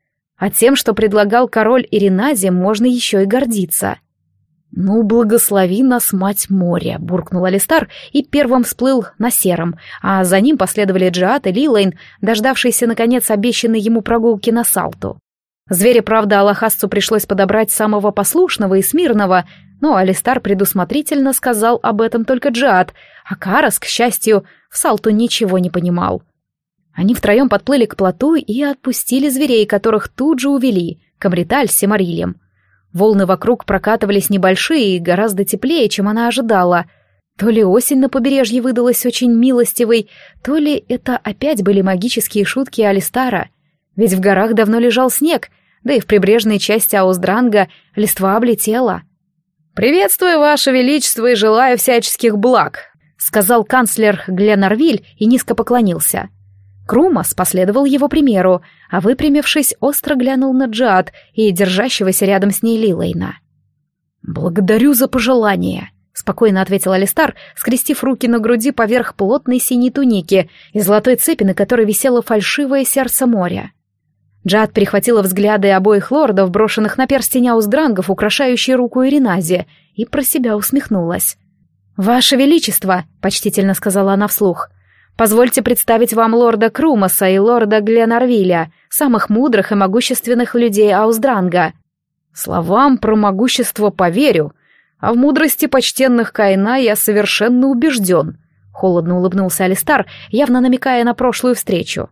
А тем, что предлагал король Иринази, можно еще и гордиться. «Ну, благослови нас, мать моря!» — буркнул Алистар и первым всплыл на сером, а за ним последовали Джиат и Лилейн, дождавшиеся, наконец, обещанной ему прогулки на Салту. Зверя, правда, алахасцу пришлось подобрать самого послушного и смирного, но Алистар предусмотрительно сказал об этом только Джиат, а Карас, к счастью, в Салту ничего не понимал. Они втроем подплыли к плоту и отпустили зверей, которых тут же увели, Камриталь с Семарильем. Волны вокруг прокатывались небольшие и гораздо теплее, чем она ожидала. То ли осень на побережье выдалась очень милостивой, то ли это опять были магические шутки Алистара. Ведь в горах давно лежал снег, да и в прибрежной части Ауздранга листва облетела. «Приветствую, Ваше Величество, и желаю всяческих благ», — сказал канцлер Гленарвиль и низко поклонился. Крумас последовал его примеру, а выпрямившись, остро глянул на Джиат и держащегося рядом с ней Лилейна. «Благодарю за пожелание», — спокойно ответил Алистар, скрестив руки на груди поверх плотной синей туники и золотой цепи, на которой висело фальшивое сердце моря. Джиат перехватила взгляды обоих лордов, брошенных на перстень ауздрангов, украшающие руку Иринази, и про себя усмехнулась. «Ваше Величество», — почтительно сказала она вслух, — «позвольте представить вам лорда Крумаса и лорда Гленарвиля, самых мудрых и могущественных людей Ауздранга». «Словам про могущество поверю, а в мудрости почтенных Каина я совершенно убежден», — холодно улыбнулся Алистар, явно намекая на прошлую встречу.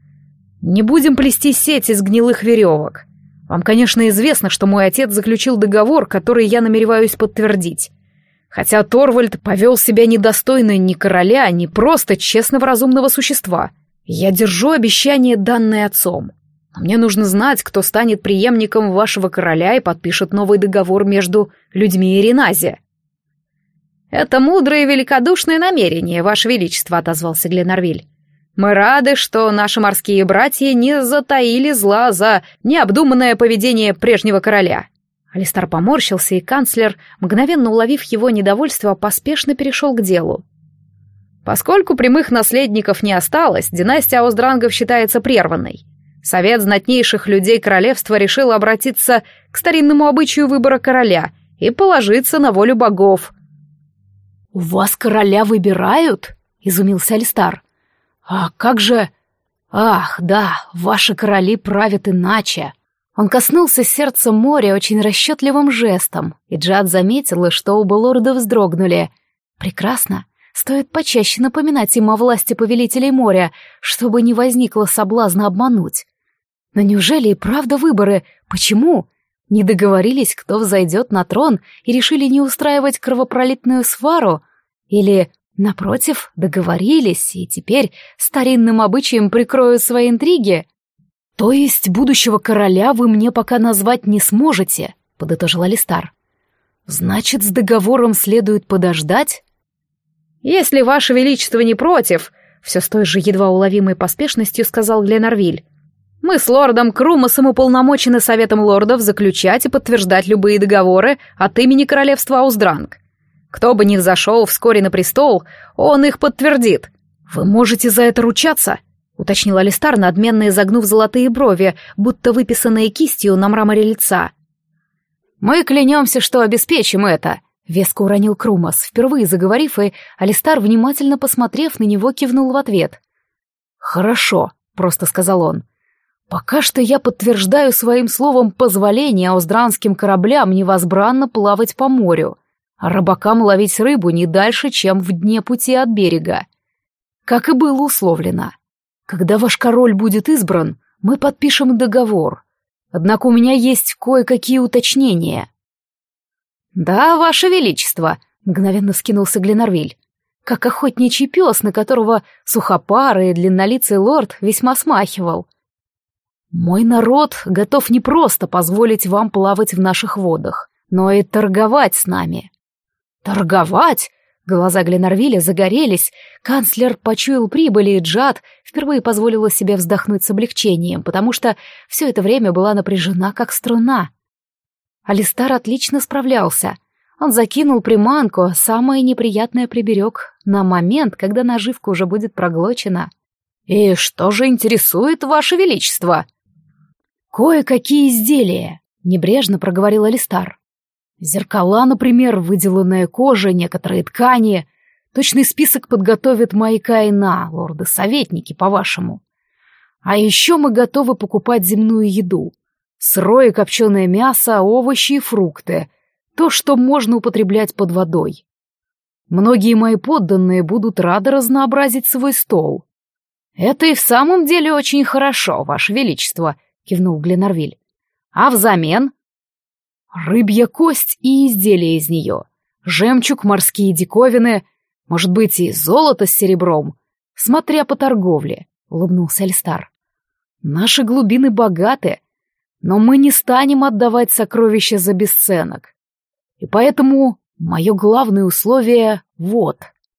«Не будем плести сеть из гнилых веревок. Вам, конечно, известно, что мой отец заключил договор, который я намереваюсь подтвердить. Хотя Торвальд повел себя недостойно ни короля, ни просто честного разумного существа. Я держу обещание, данное отцом. Но мне нужно знать, кто станет преемником вашего короля и подпишет новый договор между людьми Иринази». «Это мудрое и великодушное намерение, Ваше Величество», — отозвался Гленарвиль. «Мы рады, что наши морские братья не затаили зла за необдуманное поведение прежнего короля». Алистар поморщился, и канцлер, мгновенно уловив его недовольство, поспешно перешел к делу. «Поскольку прямых наследников не осталось, династия Ауздрангов считается прерванной. Совет знатнейших людей королевства решил обратиться к старинному обычаю выбора короля и положиться на волю богов». «У вас короля выбирают?» — изумился Алистар. «А как же...» «Ах, да, ваши короли правят иначе». Он коснулся сердца моря очень расчетливым жестом, и Джиат заметила, что оба лорда вздрогнули. «Прекрасно. Стоит почаще напоминать им о власти повелителей моря, чтобы не возникло соблазна обмануть. Но неужели и правда выборы? Почему? Не договорились, кто взойдет на трон, и решили не устраивать кровопролитную свару? Или, напротив, договорились, и теперь старинным обычаем прикроют свои интриги? То есть будущего короля вы мне пока назвать не сможете, подытожил Алистар. Значит, с договором следует подождать? Если ваше величество не против, все с той же едва уловимой поспешностью сказал Гленарвиль. Мы с лордом Крумасом уполномочены советом лордов заключать и подтверждать любые договоры от имени королевства Ауздранг. Кто бы ни взошел вскоре на престол, он их подтвердит. Вы можете за это ручаться? Уточнил Алистар, надменно изогнув золотые брови, будто выписанные кистью на мраморе лица. Мы клянемся, что обеспечим это, веско уронил Крумас, впервые заговорив, и Алистар, внимательно посмотрев на него, кивнул в ответ. «Хорошо», — просто сказал он. «Пока что я подтверждаю своим словом позволение ауздранским кораблям невозбранно плавать по морю, а рыбакам ловить рыбу не дальше, чем в дне пути от берега. Как и было условлено. Когда ваш король будет избран, мы подпишем договор. Однако у меня есть кое-какие уточнения». «Да, ваше величество», — мгновенно вскинулся Гленарвиль, как охотничий пес, на которого сухопарый и длиннолицый лорд весьма смахивал. «Мой народ готов не просто позволить вам плавать в наших водах, но и торговать с нами». «Торговать?» Глаза Гленарвиля загорелись, канцлер почуял прибыль, и Джад впервые позволила себе вздохнуть с облегчением, потому что все это время была напряжена, как струна. Алистар отлично справлялся. Он закинул приманку, а самое неприятное приберег на момент, когда наживка уже будет проглочена. «И что же интересует ваше величество?» «Кое-какие изделия», — небрежно проговорил Алистар. «Зеркала, например, выделанная кожа, некоторые ткани. Точный список подготовят мои каина, лорды-советники, по-вашему. А еще мы готовы покупать земную еду. Сырое копченое мясо, овощи и фрукты. То, что можно употреблять под водой. Многие мои подданные будут рады разнообразить свой стол». «Это и в самом деле очень хорошо, ваше величество», — кивнул Гленарвиль. «А взамен?» «Рыбья кость и изделия из нее, жемчуг, морские диковины, может быть, и золото с серебром, смотря по торговле», — улыбнулся Алистар. «Наши глубины богаты, но мы не станем отдавать сокровища за бесценок. И поэтому мое главное условие — вот».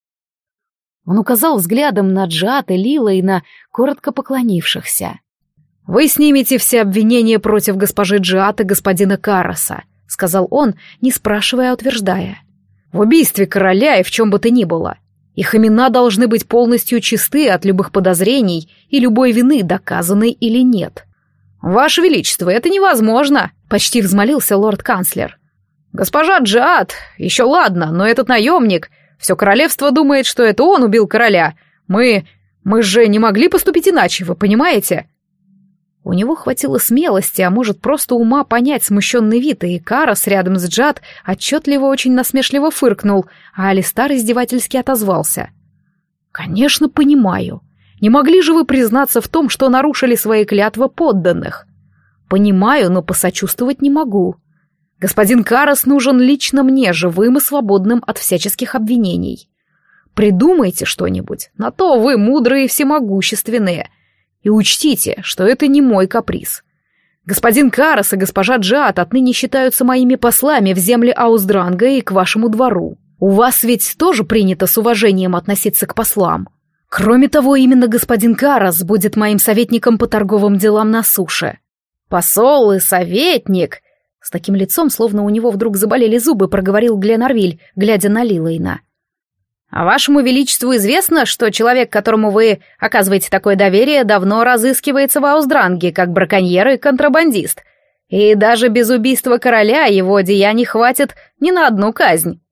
Он указал взглядом на Джад и Лила и на коротко поклонившихся. «Вы снимете все обвинения против госпожи Джад и господина Караса», — сказал он, не спрашивая, а утверждая. «В убийстве короля и в чем бы то ни было. Их имена должны быть полностью чисты от любых подозрений и любой вины, доказанной или нет». «Ваше величество, это невозможно», — почти взмолился лорд-канцлер. «Госпожа Джад, еще ладно, но этот наемник... Все королевство думает, что это он убил короля. Мы... мы же не могли поступить иначе, вы понимаете?» У него хватило смелости, а может, просто ума понять смущенный вид, и Карас рядом с Джад отчетливо очень насмешливо фыркнул, а Алистар издевательски отозвался. «Конечно, понимаю. Не могли же вы признаться в том, что нарушили свои клятвы подданных? Понимаю, но посочувствовать не могу. Господин Карас нужен лично мне, живым и свободным от всяческих обвинений. Придумайте что-нибудь, на то вы мудрые и всемогущественные. И учтите, что это не мой каприз. Господин Карас и госпожа Джад отныне считаются моими послами в земле Ауздранга и к вашему двору. У вас ведь тоже принято с уважением относиться к послам. Кроме того, именно господин Карас будет моим советником по торговым делам на суше». «Посол и советник!» С таким лицом, словно у него вдруг заболели зубы, проговорил Гленарвиль, глядя на Лилейна. «А вашему величеству известно, что человек, которому вы оказываете такое доверие, давно разыскивается в Ауздранге как браконьер и контрабандист, и даже без убийства короля его деяний хватит не на одну казнь».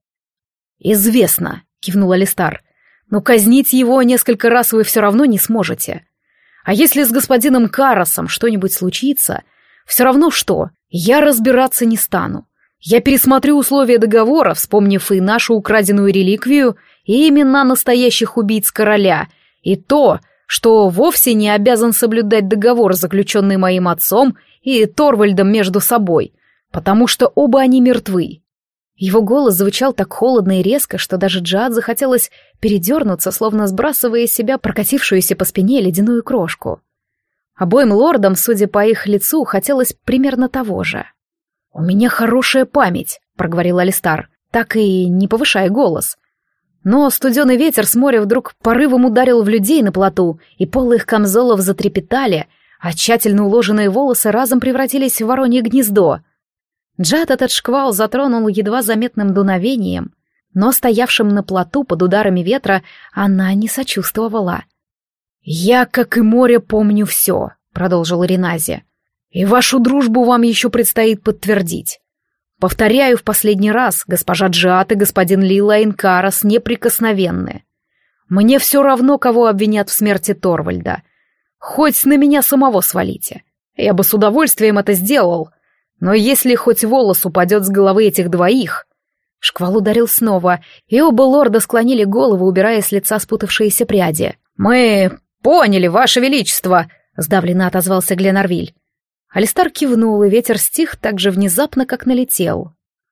«Известно», — кивнул Алистар, — «но казнить его несколько раз вы все равно не сможете. А если с господином Карасом что-нибудь случится, все равно что, я разбираться не стану. Я пересмотрю условия договора, вспомнив и нашу украденную реликвию, и имена настоящих убийц короля, и то, что вовсе не обязан соблюдать договор, заключенный моим отцом и Торвальдом между собой. потому что оба они мертвы». Его голос звучал так холодно и резко, что даже Джиад захотелось передернуться, словно сбрасывая из себя прокатившуюся по спине ледяную крошку. Обоим лордам, судя по их лицу, хотелось примерно того же. «У меня хорошая память», — проговорил Алистар, так и не повышая голос. Но студеный ветер с моря вдруг порывом ударил в людей на плоту, и полы их камзолов затрепетали, а тщательно уложенные волосы разом превратились в воронье гнездо. Джиад этот шквал затронул едва заметным дуновением, но стоявшим на плоту под ударами ветра она не сочувствовала. «Я, как и море, помню все», — продолжил Ренази. «И вашу дружбу вам еще предстоит подтвердить. Повторяю в последний раз, госпожа Джиад и господин Лилейн Карас неприкосновенны. Мне все равно, кого обвинят в смерти Торвальда. Хоть на меня самого свалите. Я бы с удовольствием это сделал. Но если хоть волос упадет с головы этих двоих...» Шквал ударил снова, и оба лорда склонили головы, убирая с лица спутавшиеся пряди. «Мы поняли, ваше величество!» — сдавленно отозвался Гленарвиль. Алистар кивнул, и ветер стих так же внезапно, как налетел.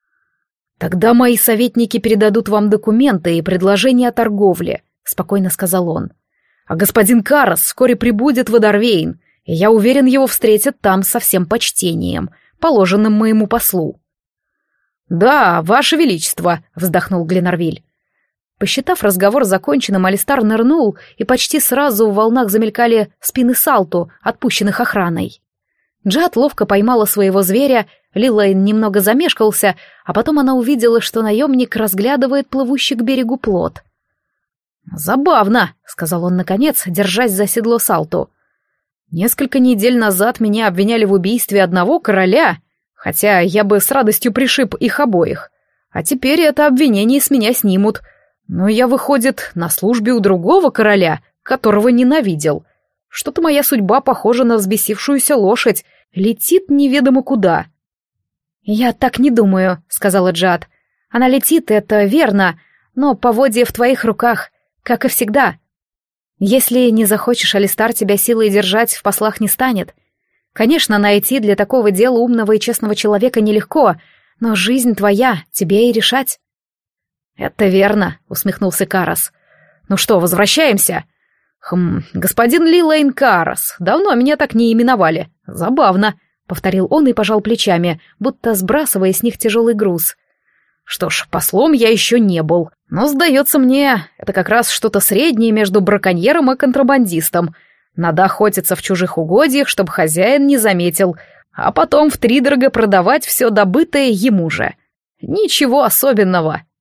«Тогда мои советники передадут вам документы и предложения о торговле», — спокойно сказал он. «А господин Карас вскоре прибудет в Эдорвейн, и я уверен, его встретят там со всем почтением, положенным моему послу». «Да, ваше величество», — вздохнул Гленарвиль. Посчитав разговор законченным, Алистар нырнул, и почти сразу в волнах замелькали спины Салту, отпущенных охраной. Джиад ловко поймала своего зверя, Лилейн немного замешкался, а потом она увидела, что наемник разглядывает плывущий к берегу плот. «Забавно», — сказал он наконец, держась за седло Салту. «Несколько недель назад меня обвиняли в убийстве одного короля, хотя я бы с радостью пришиб их обоих. А теперь это обвинение с меня снимут. Но я, выходит, на службе у другого короля, которого ненавидел. Что-то моя судьба похожа на взбесившуюся лошадь, летит неведомо куда». «Я так не думаю», — сказала Джиад. «Она летит, это верно, но поводья в твоих руках, как и всегда. Если не захочешь, Алистар тебя силой держать в послах не станет. Конечно, найти для такого дела умного и честного человека нелегко, но жизнь твоя, тебе и решать». «Это верно», — усмехнулся Карас. «Ну что, возвращаемся?» «Хм, господин Лилейн Карас, давно меня так не именовали. Забавно», — повторил он и пожал плечами, будто сбрасывая с них тяжелый груз. «Что ж, послом я еще не был, но, сдается мне, это как раз что-то среднее между браконьером и контрабандистом. Надо охотиться в чужих угодьях, чтобы хозяин не заметил, а потом втридорога продавать все добытое ему же. Ничего особенного».